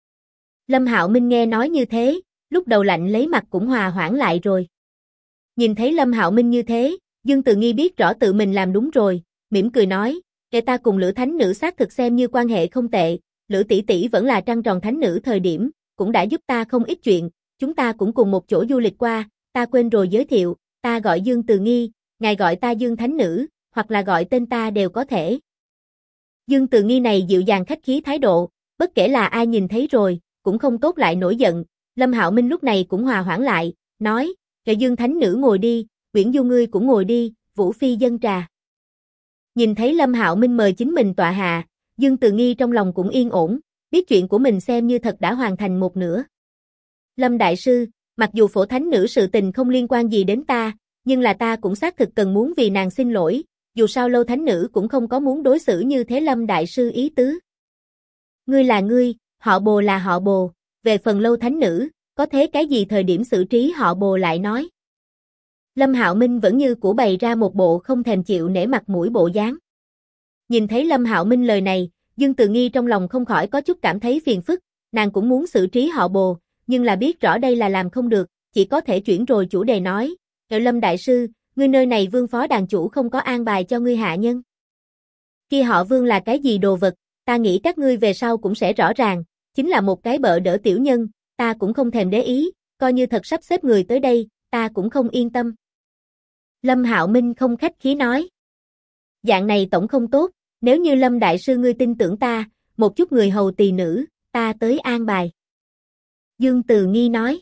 Lâm Hạo Minh nghe nói như thế, lúc đầu lạnh lấy mặt cũng hòa hoãn lại rồi. Nhìn thấy Lâm Hạo Minh như thế, Dương Từ Nghi biết rõ tự mình làm đúng rồi, mỉm cười nói, "Kể ta cùng Lữ thánh nữ xác thực xem như quan hệ không tệ, Lữ tỷ tỷ vẫn là trăng tròn thánh nữ thời điểm, cũng đã giúp ta không ít chuyện, chúng ta cũng cùng một chỗ du lịch qua, ta quên rồi giới thiệu, ta gọi Dương Từ Nghi, ngài gọi ta Dương thánh nữ, hoặc là gọi tên ta đều có thể." Dương Từ Nghi này dịu dàng khách khí thái độ, bất kể là ai nhìn thấy rồi, cũng không tốt lại nổi giận, Lâm Hạo Minh lúc này cũng hòa hoãn lại, nói, "Kệ Dương thánh nữ ngồi đi, Uyển Du ngươi cũng ngồi đi, Vũ Phi dâng trà." Nhìn thấy Lâm Hạo Minh mời chính mình tọa hạ, Dương Từ Nghi trong lòng cũng yên ổn, biết chuyện của mình xem như thật đã hoàn thành một nửa. Lâm đại sư, mặc dù phổ thánh nữ sự tình không liên quan gì đến ta, nhưng là ta cũng xác thực cần muốn vì nàng xin lỗi, dù sao Lâu thánh nữ cũng không có muốn đối xử như thế Lâm đại sư ý tứ. Ngươi là ngươi, họ Bồ là họ Bồ, về phần Lâu thánh nữ, có thế cái gì thời điểm xử trí họ Bồ lại nói. Lâm Hạo Minh vẫn như cũ bày ra một bộ không thèm chịu nể mặt mũi bộ dáng. Nhìn thấy Lâm Hạo Minh lời này, Dương Từ Nghi trong lòng không khỏi có chút cảm thấy phiền phức, nàng cũng muốn xử trí họ Bồ, nhưng là biết rõ đây là làm không được, chỉ có thể chuyển rồi chủ đề nói, Lâm đại sư, ngươi nơi này Vương phó đàn chủ không có an bài cho ngươi hạ nhân. Kia họ Vương là cái gì đồ vật, ta nghĩ các ngươi về sau cũng sẽ rõ ràng, chính là một cái bợ đỡ tiểu nhân, ta cũng không thèm để ý, coi như thật sắp xếp người tới đây, ta cũng không yên tâm. Lâm Hạo Minh không khách khí nói. Dạng này tổng không tốt, nếu như Lâm đại sư ngươi tin tưởng ta, một chút người hầu tỳ nữ, ta tới an bài. Dương Từ Nghi nói.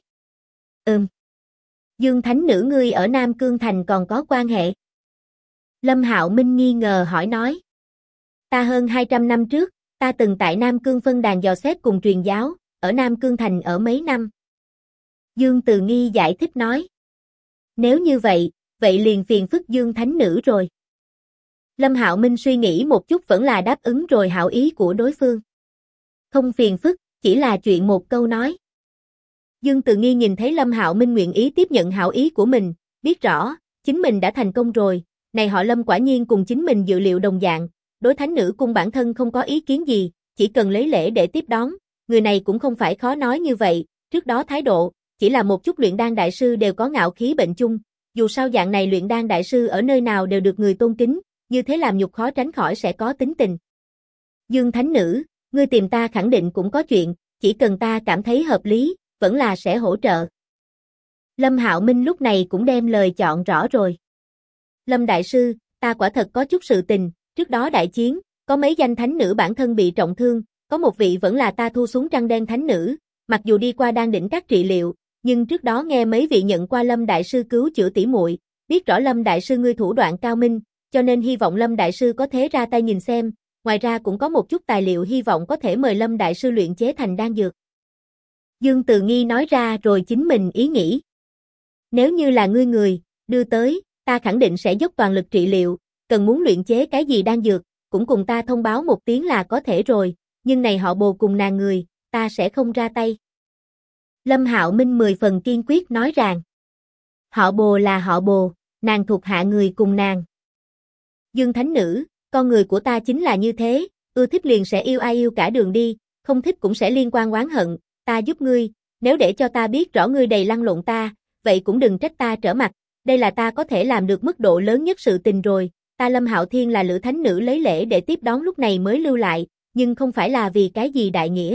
Dương thánh nữ ngươi ở Nam Cương Thành còn có quan hệ. Lâm Hạo Minh nghi ngờ hỏi nói. Ta hơn 200 năm trước, ta từng tại Nam Cương phân đàn dò xét cùng truyền giáo, ở Nam Cương Thành ở mấy năm. Dương Từ Nghi giải thích nói. Nếu như vậy, vậy liền phiền phức Dương thánh nữ rồi. Lâm Hạo Minh suy nghĩ một chút vẫn là đáp ứng rồi hảo ý của đối phương. Không phiền phức, chỉ là chuyện một câu nói. Dương Từ Nghi nhìn thấy Lâm Hạo Minh nguyện ý tiếp nhận hảo ý của mình, biết rõ, chính mình đã thành công rồi, này họ Lâm quả nhiên cùng chính mình dự liệu đồng dạng, đối thánh nữ cung bản thân không có ý kiến gì, chỉ cần lấy lễ để tiếp đón, người này cũng không phải khó nói như vậy, trước đó thái độ, chỉ là một chút luyện đan đại sư đều có ngạo khí bệnh chung, dù sao dạng này luyện đan đại sư ở nơi nào đều được người tôn kính, như thế làm nhục khó tránh khỏi sẽ có tính tình. Dương thánh nữ, ngươi tìm ta khẳng định cũng có chuyện, chỉ cần ta cảm thấy hợp lý, vẫn là sẽ hỗ trợ. Lâm Hạo Minh lúc này cũng đem lời chọn rõ rồi. Lâm đại sư, ta quả thật có chút sự tình, trước đó đại chiến, có mấy danh thánh nữ bản thân bị trọng thương, có một vị vẫn là ta thu xuống trăng đen thánh nữ, mặc dù đi qua đan đỉnh các trị liệu, nhưng trước đó nghe mấy vị nhận qua Lâm đại sư cứu chữa tỉ muội, biết rõ Lâm đại sư ngươi thủ đoạn cao minh, cho nên hy vọng Lâm đại sư có thể ra tay nhìn xem, ngoài ra cũng có một chút tài liệu hy vọng có thể mời Lâm đại sư luyện chế thành đan dược. Dương Từ Nghi nói ra rồi chính mình ý nghĩ. Nếu như là ngươi người, đưa tới, ta khẳng định sẽ dốc toàn lực trị liệu, cần muốn luyện chế cái gì đan dược, cũng cùng ta thông báo một tiếng là có thể rồi, nhưng này họ Bồ cùng nàng người, ta sẽ không ra tay. Lâm Hạo Minh 10 phần kiên quyết nói rằng, họ Bồ là họ Bồ, nàng thuộc hạ người cùng nàng. Dương thánh nữ, con người của ta chính là như thế, ưa thích liền sẽ yêu ai yêu cả đường đi, không thích cũng sẽ liên quan oán hận, ta giúp ngươi, nếu để cho ta biết rõ ngươi đầy lăn lộn ta, vậy cũng đừng trách ta trở mặt, đây là ta có thể làm được mức độ lớn nhất sự tình rồi, ta Lâm Hạo Thiên là lữ thánh nữ lấy lễ để tiếp đón lúc này mới lưu lại, nhưng không phải là vì cái gì đại nghĩa.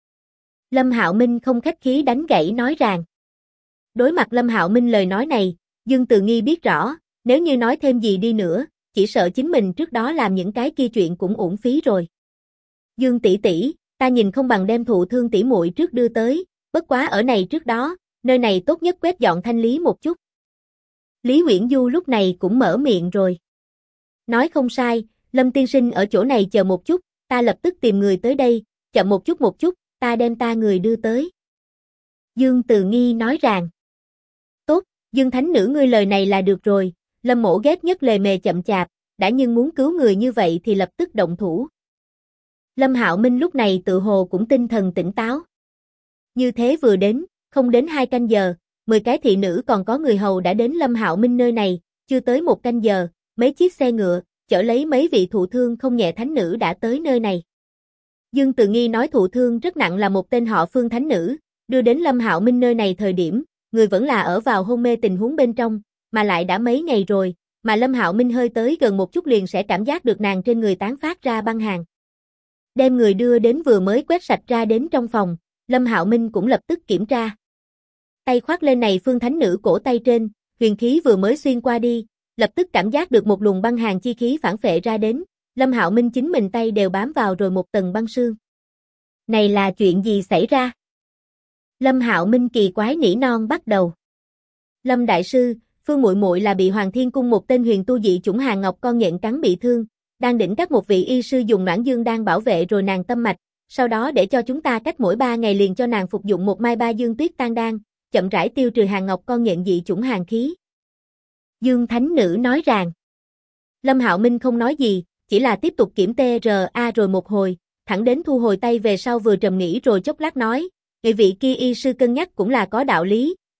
Lâm Hạo Minh không khách khí đánh gãy nói rằng. Đối mặt Lâm Hạo Minh lời nói này, Dương Từ Nghi biết rõ, nếu như nói thêm gì đi nữa, chỉ sợ chính mình trước đó làm những cái kia chuyện cũng uổng phí rồi. Dương tỷ tỷ, ta nhìn không bằng đem thụ thương tỷ muội trước đưa tới, bất quá ở này trước đó, nơi này tốt nhất quét dọn thanh lý một chút. Lý Uyển Du lúc này cũng mở miệng rồi. Nói không sai, Lâm tiên sinh ở chỗ này chờ một chút, ta lập tức tìm người tới đây, chậm một chút, ta đem ta người đưa tới. Dương Từ Nghi nói rằng. Tốt, Dương thánh nữ ngươi lời này là được rồi, Lâm mỗ ghét nhất lề mề chậm chạp, đã nhưng muốn cứu người như vậy thì lập tức động thủ. Lâm Hạo Minh lúc này tự hồ cũng tinh thần tỉnh táo. Như thế vừa đến, không đến 2 canh giờ, 10 cái thị nữ còn có người hầu đã đến Lâm Hạo Minh nơi này, chưa tới 1 canh giờ, mấy chiếc xe ngựa, chở lấy mấy vị thụ thương không nhẹ thánh nữ đã tới nơi này. Dương Từ Nghi nói thụ thương rất nặng là một tên họ Phương thánh nữ, đưa đến Lâm Hạo Minh nơi này thời điểm, người vẫn là ở vào hôn mê tình huống bên trong, mà lại đã mấy ngày rồi, mà Lâm Hạo Minh hơi tới gần một chút liền sẽ cảm giác được nàng trên người tán phát ra băng hàn. Đem người đưa đến vừa mới quét sạch ra đến trong phòng, Lâm Hạo Minh cũng lập tức kiểm tra. Tay khoác lên này Phương thánh nữ cổ tay trên, huyền khí vừa mới xuyên qua đi, lập tức cảm giác được một luồng băng hàn chi khí phản phệ ra đến, Lâm Hạo Minh chính mình tay đều bám vào rồi một tầng băng sương. Này là chuyện gì xảy ra? Lâm Hạo Minh kỳ quái nỉ non bắt đầu. Lâm đại sư, Phương muội muội là bị Hoàng Thiên cung một tên huyền tu dị chủng Hàn Ngọc con nhện cắn bị thương, đang đỉnh các một vị y sư dùng Noãn Dương đan bảo vệ rồi nàng tâm mạch, sau đó để cho chúng ta cách mỗi 3 ngày liền cho nàng phục dụng một mai 3 dương tuyết tan đan, chậm rãi tiêu trừ Hàn Ngọc con nhện dị chủng hàn khí. Dương thánh nữ nói rằng. Lâm Hạo Minh không nói gì, chỉ là tiếp tục kiểm TRA rồi một hồi, thẳng đến thu hồi tay về sau vừa trầm nghĩ rồi chốc lát nói, vị kia y sư cân nhắc cũng là có đạo lý,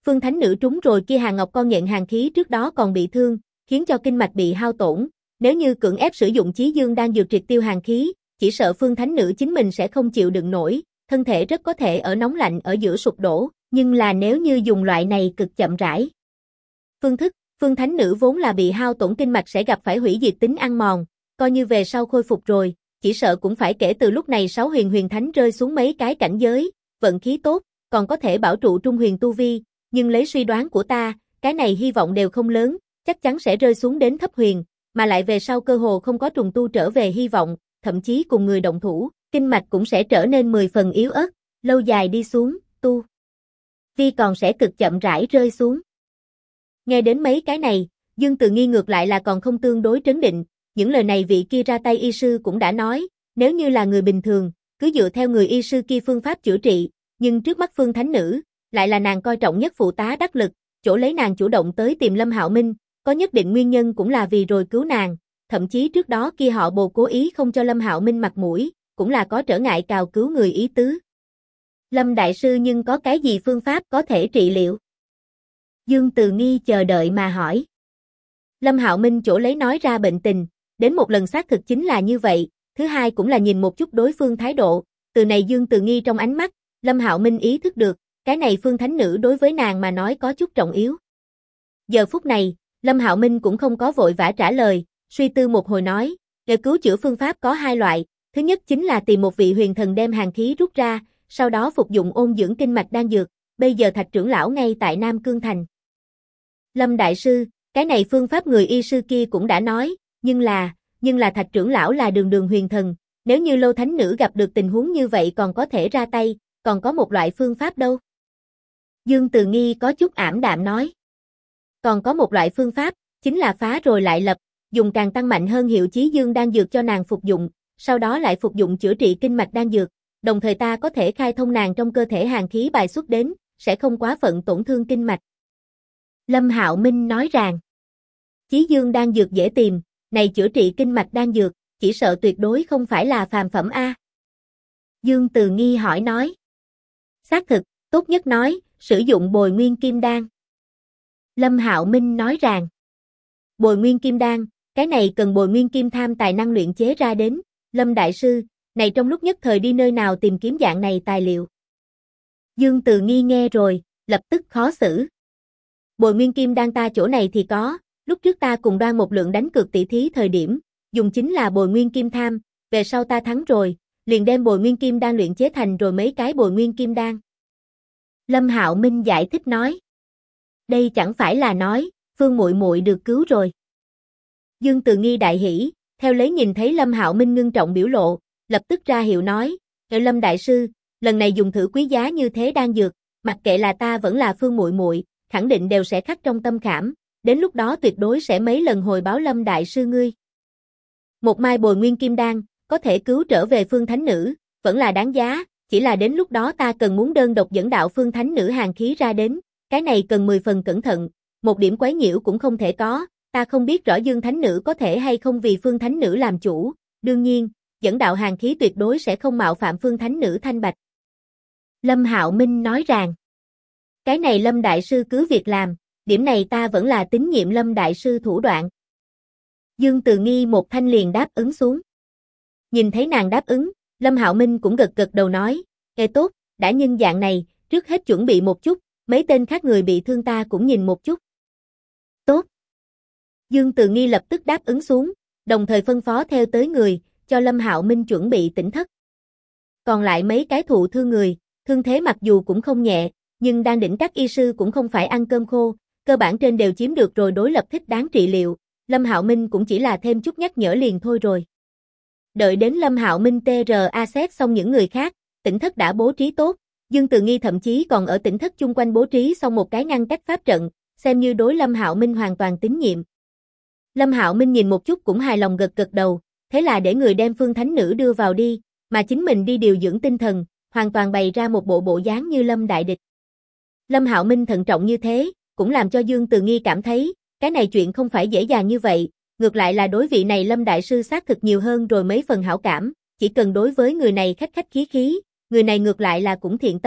Phương Thánh Nữ trúng rồi kia hàng ngọc con nhện hàng khí trước đó còn bị thương, khiến cho kinh mạch bị hao tổn. Nếu như cưỡng ép sử dụng Chí Dương Đan dược triệt tiêu hàng khí, chỉ sợ Phương Thánh Nữ chính mình sẽ không chịu đựng nổi, thân thể rất có thể ở nóng lạnh ở giữa sụp đổ, nhưng là nếu như dùng loại này cực chậm rãi phương thức, Phương Thánh Nữ vốn là bị hao tổn kinh mạch sẽ gặp phải hủy diệt tính ăn mòn, coi như về sau khôi phục rồi, chỉ sợ cũng phải kể từ lúc này 6 huyền thánh rơi xuống mấy cái cảnh giới, vận khí tốt, còn có thể bảo trụ trung huyền tu vi, nhưng lấy suy đoán của ta, cái này hy vọng đều không lớn, chắc chắn sẽ rơi xuống đến thấp huyền, mà lại về sau cơ hồ không có trùng tu trở về hy vọng, thậm chí cùng người động thủ, kinh mạch cũng sẽ trở nên 10 phần yếu ớt, lâu dài đi xuống, tu vi còn sẽ cực chậm rãi rơi xuống. Nghe đến mấy cái này, Dương Từ Nghi ngược lại là còn không tương đối trấn định, những lời này vị kia ra tay y sư cũng đã nói, nếu như là người bình thường, cứ dựa theo người y sư kia phương pháp chữa trị, nhưng trước mắt Phương Thánh Nữ, lại là nàng coi trọng nhất phụ tá đắc lực, chỗ lấy nàng chủ động tới tìm Lâm Hạo Minh, có nhất định nguyên nhân cũng là vì rồi cứu nàng, thậm chí trước đó kia họ Bồ cố ý không cho Lâm Hạo Minh mặt mũi, cũng là có trở ngại cào cứu người ý tứ. Lâm đại sư nhưng có cái gì phương pháp có thể trị liệu? Dương Từ Nghi chờ đợi mà hỏi. Lâm Hạo Minh chỗ lấy nói ra bệnh tình, đến một lần xác thực chính là như vậy, thứ hai cũng là nhìn một chút đối phương thái độ, từ này Dương Từ Nghi trong ánh mắt, Lâm Hạo Minh ý thức được, cái này Phương Thánh Nữ đối với nàng mà nói có chút trọng yếu. Giờ phút này, Lâm Hạo Minh cũng không có vội vã trả lời, suy tư một hồi nói, để cứu chữa phương pháp có hai loại, thứ nhất chính là tìm một vị huyền thần đem hàng khí rút ra, sau đó phục dụng ôn dưỡng kinh mạch đan dược, bây giờ Thạch trưởng lão ngay tại Nam Cương Thành. Lâm đại sư, cái này phương pháp người y sư kia cũng đã nói, nhưng là Thạch trưởng lão là đường huyền thần, nếu như Lâu Thánh Nữ gặp được tình huống như vậy còn có thể ra tay, còn có một loại phương pháp đâu. Dương Từ Nghi có chút ảm đạm nói. Còn có một loại phương pháp, chính là phá rồi lại lập, dùng càng tăng mạnh hơn hiệu Chí Dương đan dược cho nàng phục dụng, sau đó lại phục dụng chữa trị kinh mạch đan dược, đồng thời ta có thể khai thông nàng trong cơ thể hàn khí bài xuất đến, sẽ không quá phận tổn thương kinh mạch. Lâm Hạo Minh nói rằng, Chí Dương đan dược dễ tìm, này chữa trị kinh mạch đan dược, chỉ sợ tuyệt đối không phải là phàm phẩm a. Dương Từ Nghi hỏi nói. Xác thực, tốt nhất nói, sử dụng Bồi Nguyên Kim Đan. Lâm Hạo Minh nói rằng, Bồi Nguyên Kim Đan, cái này cần Bồi Nguyên Kim Tham tài năng luyện chế ra đến, Lâm đại sư, này trong lúc nhất thời đi nơi nào tìm kiếm dạng này tài liệu. Dương Từ Nghi nghe rồi, lập tức khó xử. Bồi Nguyên Kim Đan ta chỗ này thì có, lúc trước ta cùng Đoan một lượng đánh cược tỷ thí thời điểm, dùng chính là Bồi Nguyên Kim Tham, về sau ta thắng rồi, liền đem Bồi Nguyên Kim Đan luyện chế thành rồi mấy cái Bồi Nguyên Kim Đan. Lâm Hạo Minh giải thích nói. Đây chẳng phải là nói, Phương muội muội được cứu rồi. Dương Từ Nghi đại hỉ, theo lấy nhìn thấy Lâm Hạo Minh ngưng trọng biểu lộ, lập tức ra hiệu nói, Lâm đại sư, lần này dùng thử quý giá như thế đan dược, mặc kệ là ta vẫn là Phương muội muội, khẳng định đều sẽ khắc trong tâm khảm, đến lúc đó tuyệt đối sẽ mấy lần hồi báo Lâm đại sư ngươi. Một mai Bồi Nguyên Kim Đan, có thể cứu trở về Phương Thánh Nữ, vẫn là đáng giá, chỉ là đến lúc đó ta cần muốn đơn độc dẫn đạo Phương Thánh Nữ hàn khí ra đến, cái này cần 10 phần cẩn thận, một điểm quấy nhiễu cũng không thể có, ta không biết rõ Dương Thánh Nữ có thể hay không vì Phương Thánh Nữ làm chủ, đương nhiên, dẫn đạo hàn khí tuyệt đối sẽ không mạo phạm Phương Thánh Nữ thanh bạch. Lâm Hạo Minh nói rằng, cái này Lâm đại sư cứ việc làm, điểm này ta vẫn là tín nhiệm Lâm đại sư thủ đoạn. Dương Từ Nghi một thanh liền đáp ứng xuống. Nhìn thấy nàng đáp ứng, Lâm Hạo Minh cũng gật gật đầu nói, ê tốt, đã nhân dạng này, trước hết chuẩn bị một chút, mấy tên khác người bị thương ta cũng nhìn một chút. Tốt. Dương Từ Nghi lập tức đáp ứng xuống, đồng thời phân phó theo tới người, cho Lâm Hạo Minh chuẩn bị tỉnh thất. Còn lại mấy cái thụ thương người, thương thế mặc dù cũng không nhẹ, nhưng đang đỉnh các y sư cũng không phải ăn cơm khô, cơ bản trên đều chiếm được rồi đối lập thích đáng trị liệu, Lâm Hạo Minh cũng chỉ là thêm chút nhắc nhở liền thôi rồi. Đợi đến Lâm Hạo Minh TRA xét xong những người khác, tỉnh thất đã bố trí tốt, Dương Từ Nghi thậm chí còn ở tỉnh thất chung quanh bố trí xong một cái ngăn cách pháp trận, xem như đối Lâm Hạo Minh hoàn toàn tín nhiệm. Lâm Hạo Minh nhìn một chút cũng hài lòng gật gật đầu, thế là để người đem Phương Thánh Nữ đưa vào đi, mà chính mình đi điều dưỡng tinh thần, hoàn toàn bày ra một bộ dáng như Lâm đại địch. Lâm Hạo Minh thận trọng như thế, cũng làm cho Dương Từ Nghi cảm thấy, cái này chuyện không phải dễ dàng như vậy, ngược lại là đối vị này Lâm đại sư xác thực nhiều hơn rồi mấy phần hảo cảm, chỉ cần đối với người này khách khách khí khí, người này ngược lại là cũng thiện tâm,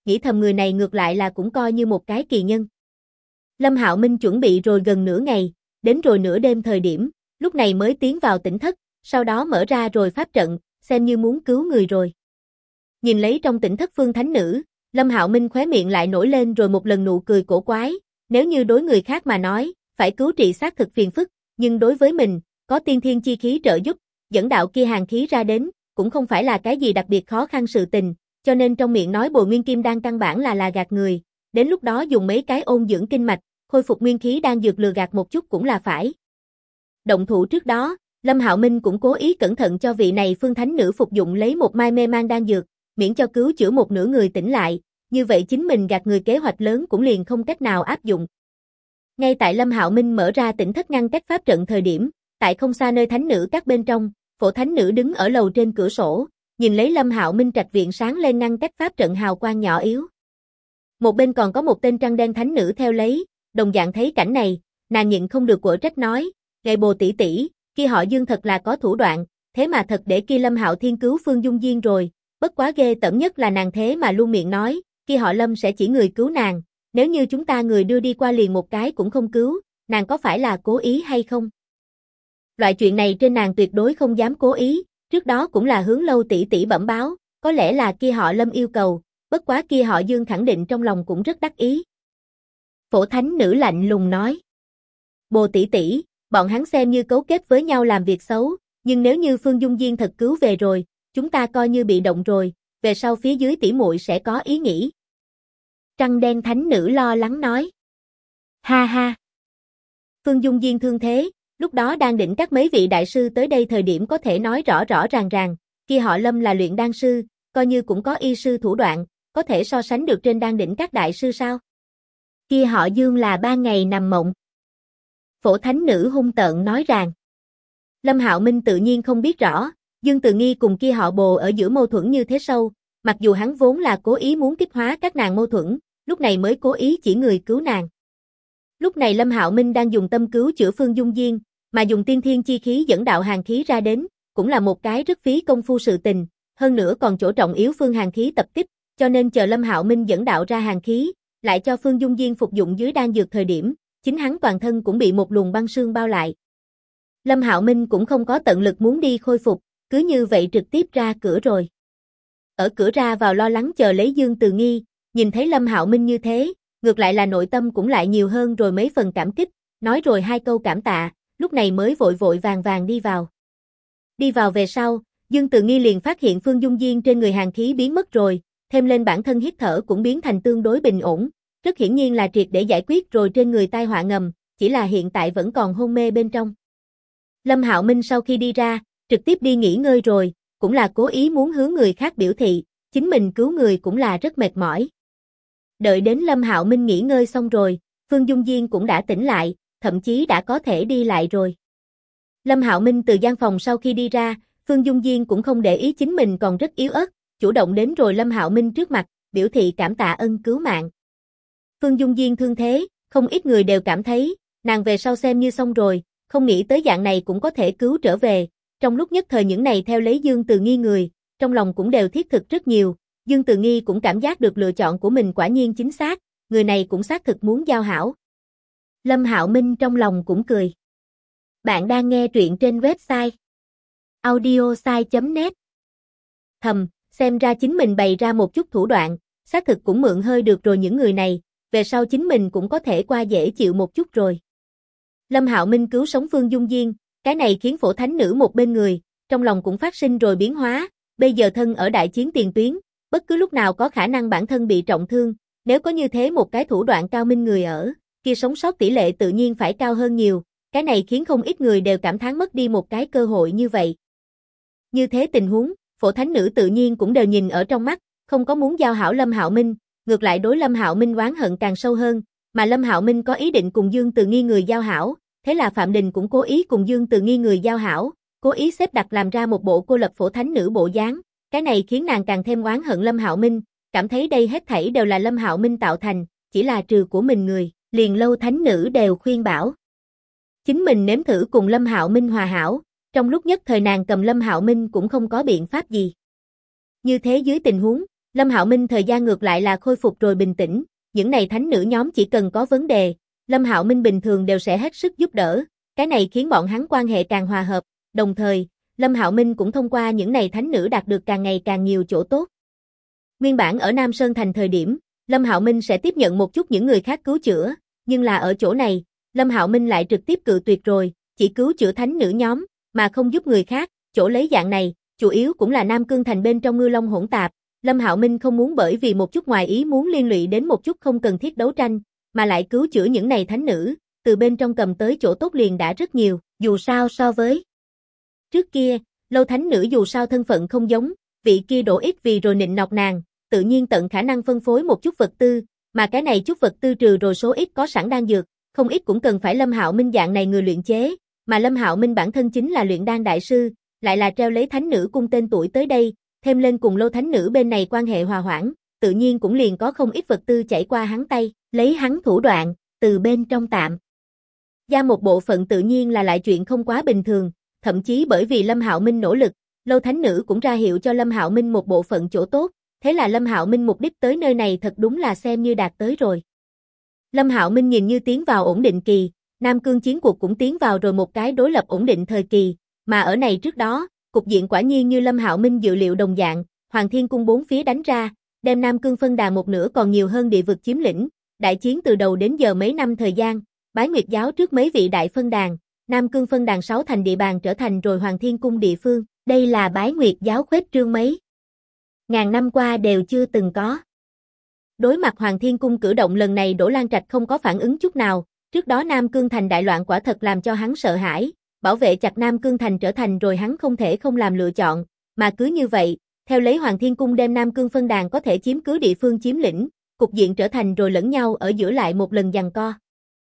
nghĩ thầm người này ngược lại là cũng coi như một cái kỳ nhân. Lâm Hạo Minh chuẩn bị rồi gần nửa ngày, đến rồi nửa đêm thời điểm, lúc này mới tiến vào tỉnh thất, sau đó mở ra rồi pháp trận, xem như muốn cứu người rồi. Nhìn lấy trong tỉnh thất Phương Thánh Nữ, Lâm Hạo Minh khóe miệng lại nổi lên rồi một lần nụ cười cổ quái, nếu như đối người khác mà nói, phải cứu trị xác thực phiền phức, nhưng đối với mình, có tiên thiên chi khí trợ giúp, dẫn đạo kia hàn khí ra đến, cũng không phải là cái gì đặc biệt khó khăn sự tình, cho nên trong miệng nói bồi nguyên kim đan căn bản là gạt người, đến lúc đó dùng mấy cái ôn dưỡng kinh mạch, khôi phục nguyên khí đang dược lừa gạt một chút cũng là phải. Động thủ trước đó, Lâm Hạo Minh cũng cố ý cẩn thận cho vị này Phương Thánh Nữ phục dụng lấy một mai mê man đan dược, miễn cho cứu chữa một nửa người tỉnh lại, như vậy chính mình gạt người kế hoạch lớn cũng liền không cách nào áp dụng. Ngay tại Lâm Hạo Minh mở ra tỉnh thất ngăn cách pháp trận thời điểm, tại không xa nơi Thánh Nữ các bên trong, Phổ Thánh Nữ đứng ở lầu trên cửa sổ, nhìn lấy Lâm Hạo Minh trạch viện sáng lên ngăn cách pháp trận hào quang nhỏ yếu. Một bên còn có một tên trăng đen Thánh Nữ theo lấy, đồng dạng thấy cảnh này, nàng nhịn không được quở trách nói, "Gầy Bồ tỷ tỷ, kia họ Dương thật là có thủ đoạn, thế mà thật để kia Lâm Hạo Thiên cứu Phương Dung Diên rồi, bất quá ghê tởm nhất là nàng thế mà luôn miệng nói, kia họ Lâm sẽ chỉ người cứu nàng, nếu như chúng ta người đưa đi qua liền một cái cũng không cứu, nàng có phải là cố ý hay không?" Loại chuyện này trên nàng tuyệt đối không dám cố ý, trước đó cũng là hướng Lâu tỷ tỷ bẩm báo, có lẽ là kia họ Lâm yêu cầu, bất quá kia họ Dương khẳng định trong lòng cũng rất đắc ý. Phổ Thánh Nữ lạnh lùng nói, "Bồ tỷ tỷ, bọn hắn xem như cấu kết với nhau làm việc xấu, nhưng nếu như Phương Dung Diên thật cứu về rồi, chúng ta coi như bị động rồi, về sau phía dưới tỷ muội sẽ có ý nghĩ." Trăng đen Thánh Nữ lo lắng nói. Ha ha. Phương Dung Diên thương thế, lúc đó đang định các mấy vị đại sư tới đây thời điểm có thể nói rõ rõ ràng, kia họ Lâm là luyện đan sư, coi như cũng có y sư thủ đoạn, có thể so sánh được trên đan đỉnh các đại sư sao? Kia họ Dương là ban ngày nằm mộng. Phổ Thánh Nữ hung tợn nói rằng. Lâm Hạo Minh tự nhiên không biết rõ, Dương Từ Nghi cùng kia họ Bồ ở giữa mâu thuẫn như thế sâu, mặc dù hắn vốn là cố ý muốn kích hóa các nàng mâu thuẫn, lúc này mới cố ý chỉ người cứu nàng. Lúc này Lâm Hạo Minh đang dùng tâm cứu chữa Phương Dung Diên, mà dùng tiên thiên chi khí dẫn đạo hàn khí ra đến, cũng là một cái rất phí công phu sự tình, hơn nữa còn chỗ trọng yếu phương hàn khí tập kích, cho nên chờ Lâm Hạo Minh dẫn đạo ra hàn khí, lại cho Phương Dung Diên phục dụng dưới đan dược thời điểm, chính hắn toàn thân cũng bị một luồng băng sương bao lại. Lâm Hạo Minh cũng không có tận lực muốn đi khôi phục, cứ như vậy trực tiếp ra cửa rồi. Ở cửa ra vào lo lắng chờ lấy Dương Từ Nghi, nhìn thấy Lâm Hạo Minh như thế, ngược lại là nội tâm cũng lại nhiều hơn rồi mấy phần cảm kích, nói rồi hai câu cảm tạ, lúc này mới vội vội vàng đi vào. Đi vào về sau, Dương Từ Nghi liền phát hiện Phương Dung Diên trên người hàn khí biến mất rồi, thêm lên bản thân hít thở cũng biến thành tương đối bình ổn, rất hiển nhiên là triệt để giải quyết rồi trên người tai họa ngầm, chỉ là hiện tại vẫn còn hôn mê bên trong. Lâm Hạo Minh sau khi đi ra, trực tiếp đi nghỉ ngơi rồi, cũng là cố ý muốn hướng người khác biểu thị, chính mình cứu người cũng là rất mệt mỏi. Đợi đến Lâm Hạo Minh nghỉ ngơi xong rồi, Phương Dung Diên cũng đã tỉnh lại, thậm chí đã có thể đi lại rồi. Lâm Hạo Minh từ gian phòng sau khi đi ra, Phương Dung Diên cũng không để ý chính mình còn rất yếu ớt, chủ động đến rồi Lâm Hạo Minh trước mặt, biểu thị cảm tạ ân cứu mạng. Phương Dung Diên thương thế, không ít người đều cảm thấy, nàng về sau xem như xong rồi, không nghĩ tới dạng này cũng có thể cứu trở về. Trong lúc nhất thời những này theo lấy Dương Từ Nghi người, trong lòng cũng đều thiết thực rất nhiều, Dương Từ Nghi cũng cảm giác được lựa chọn của mình quả nhiên chính xác, người này cũng xác thực muốn giao hảo. Lâm Hạo Minh trong lòng cũng cười. Bạn đang nghe truyện trên website audiosai.net. Thầm, xem ra chính mình bày ra một chút thủ đoạn, xác thực cũng mượn hơi được rồi những người này, về sau chính mình cũng có thể qua dễ chịu một chút rồi. Lâm Hạo Minh cứu sống Phương Dung Diên, cái này khiến Phổ Thánh Nữ một bên người, trong lòng cũng phát sinh rồi biến hóa, bây giờ thân ở đại chiến tiền tuyến, bất cứ lúc nào có khả năng bản thân bị trọng thương, nếu có như thế một cái thủ đoạn cao minh người ở, kia sống sót tỷ lệ tự nhiên phải cao hơn nhiều, cái này khiến không ít người đều cảm thán mất đi một cái cơ hội như vậy. Như thế tình huống, Phổ Thánh Nữ tự nhiên cũng đều nhìn ở trong mắt, không có muốn giao hảo Lâm Hạo Minh, ngược lại đối Lâm Hạo Minh oán hận càng sâu hơn, mà Lâm Hạo Minh có ý định cùng Dương Từ Nghi người giao hảo, thế là Phạm Đình cũng cố ý cùng Dương Từ Nghi người giao hảo, cố ý xếp đặt làm ra một bộ cô lập Phổ Thánh Nữ bộ dáng, cái này khiến nàng càng thêm oán hận Lâm Hạo Minh, cảm thấy đây hết thảy đều là Lâm Hạo Minh tạo thành, chỉ là trừ của mình người, liền Lâu Thánh Nữ đều khuyên bảo. Chính mình nếm thử cùng Lâm Hạo Minh hòa hảo, trong lúc nhất thời nàng cầm Lâm Hạo Minh cũng không có biện pháp gì. Như thế dưới tình huống, Lâm Hạo Minh thời gian ngược lại là khôi phục rồi bình tĩnh, những này thánh nữ nhóm chỉ cần có vấn đề, Lâm Hạo Minh bình thường đều sẽ hết sức giúp đỡ, cái này khiến bọn hắn quan hệ càng hòa hợp, đồng thời, Lâm Hạo Minh cũng thông qua những này thánh nữ đạt được càng ngày càng nhiều chỗ tốt. Nguyên bản ở Nam Sơn Thành thời điểm, Lâm Hạo Minh sẽ tiếp nhận một chút những người khác cứu chữa, nhưng là ở chỗ này, Lâm Hạo Minh lại trực tiếp cự tuyệt rồi, chỉ cứu chữa thánh nữ nhóm, mà không giúp người khác, chỗ lấy dạng này, chủ yếu cũng là Nam Cương Thành bên trong ngư long hỗn tạp, Lâm Hạo Minh không muốn bởi vì một chút ngoài ý muốn liên lụy đến một chút không cần thiết đấu tranh, mà lại cứu chữa những này thánh nữ, từ bên trong cầm tới chỗ tốt liền đã rất nhiều, dù sao so với trước kia, Lâu thánh nữ dù sao thân phận không giống, vị kia đổ ít vì rồi nịnh nọt nàng, tự nhiên tận khả năng phân phối một chút vật tư, mà cái này chút vật tư trừ rồi số ít có sẵn đan dược, không ít cũng cần phải Lâm Hạo Minh dạng này người luyện chế, mà Lâm Hạo Minh bản thân chính là luyện đan đại sư, lại là treo lấy thánh nữ cung tên tuổi tới đây, thêm lên cùng Lâu thánh nữ bên này quan hệ hòa hoãn, tự nhiên cũng liền có không ít vật tư chảy qua hắn tay, lấy hắn thủ đoạn, từ bên trong tạm ra một bộ phận tự nhiên là lại chuyện không quá bình thường, thậm chí bởi vì Lâm Hạo Minh nỗ lực, Lâu thánh nữ cũng ra hiệu cho Lâm Hạo Minh một bộ phận chỗ tốt, thế là Lâm Hạo Minh mục đích tới nơi này thật đúng là xem như đạt tới rồi. Lâm Hạo Minh nhìn như tiến vào ổn định kỳ, Nam Cương chiến cuộc cũng tiến vào rồi một cái đối lập ổn định thời kỳ, mà ở này trước đó, cục diện quả nhiên như Lâm Hạo Minh dự liệu đồng dạng, Hoàng Thiên Cung bốn phía đánh ra, đem Nam Cương phân đà một nửa còn nhiều hơn địa vực chiếm lĩnh, đại chiến từ đầu đến giờ mấy năm thời gian, Bái Nguyệt giáo trước mấy vị đại phân đàn, Nam Cương phân đàn 6 thành địa bàn trở thành rồi Hoàng Thiên Cung địa phương, đây là Bái Nguyệt giáo khuếch trương mấy ngàn năm qua đều chưa từng có. Đối mặt Hoàng Thiên Cung cử động lần này Đỗ Lan Trạch không có phản ứng chút nào, trước đó Nam Cương thành đại loạn quả thật làm cho hắn sợ hãi, bảo vệ chặt Nam Cương thành trở thành rồi hắn không thể không làm lựa chọn, mà cứ như vậy, theo lấy Hoàng Thiên Cung đem Nam Cương phân đàn có thể chiếm cứ địa phương chiếm lĩnh, cục diện trở thành rồi lẫn nhau ở giữa lại một lần giằng co.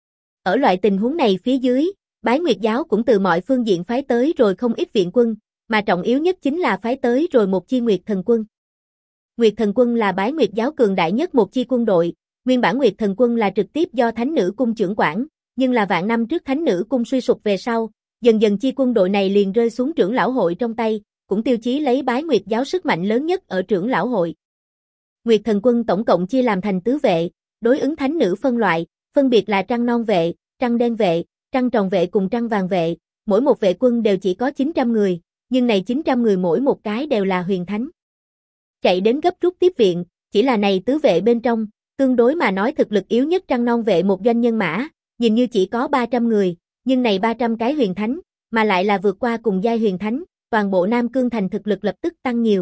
Ở loại tình huống này phía dưới, Bái Nguyệt giáo cũng từ mọi phương diện phái tới rồi không ít viện quân, mà trọng yếu nhất chính là phái tới rồi một chi Nguyệt Thần quân. Nguyệt Thần quân là Bái Nguyệt giáo cường đại nhất một chi quân đội, nguyên bản Nguyệt Thần quân là trực tiếp do Thánh nữ cung trưởng quản, nhưng là vạn năm trước Thánh nữ cung suy sụp về sau, dần dần chi quân đội này liền rơi xuống trưởng lão hội trong tay, cũng tiêu chí lấy Bái Nguyệt giáo sức mạnh lớn nhất ở trưởng lão hội. Nguyệt Thần quân tổng cộng chia làm thành tứ vệ, đối ứng Thánh nữ phân loại, phân biệt là trăng non vệ, trăng đen vệ, trăng tròn vệ cùng trăng vàng vệ, mỗi một vệ quân đều chỉ có 900 người, nhưng này 900 người mỗi một cái đều là huyền thánh. Chạy đến gấp rút tiếp viện, chỉ là này tứ vệ bên trong, tương đối mà nói thực lực yếu nhất trăng non vệ một doanh nhân mã, nhìn như chỉ có 300 người, nhưng này 300 cái huyền thánh, mà lại là vượt qua cùng giai huyền thánh, toàn bộ Nam Cương thành thực lực lập tức tăng nhiều.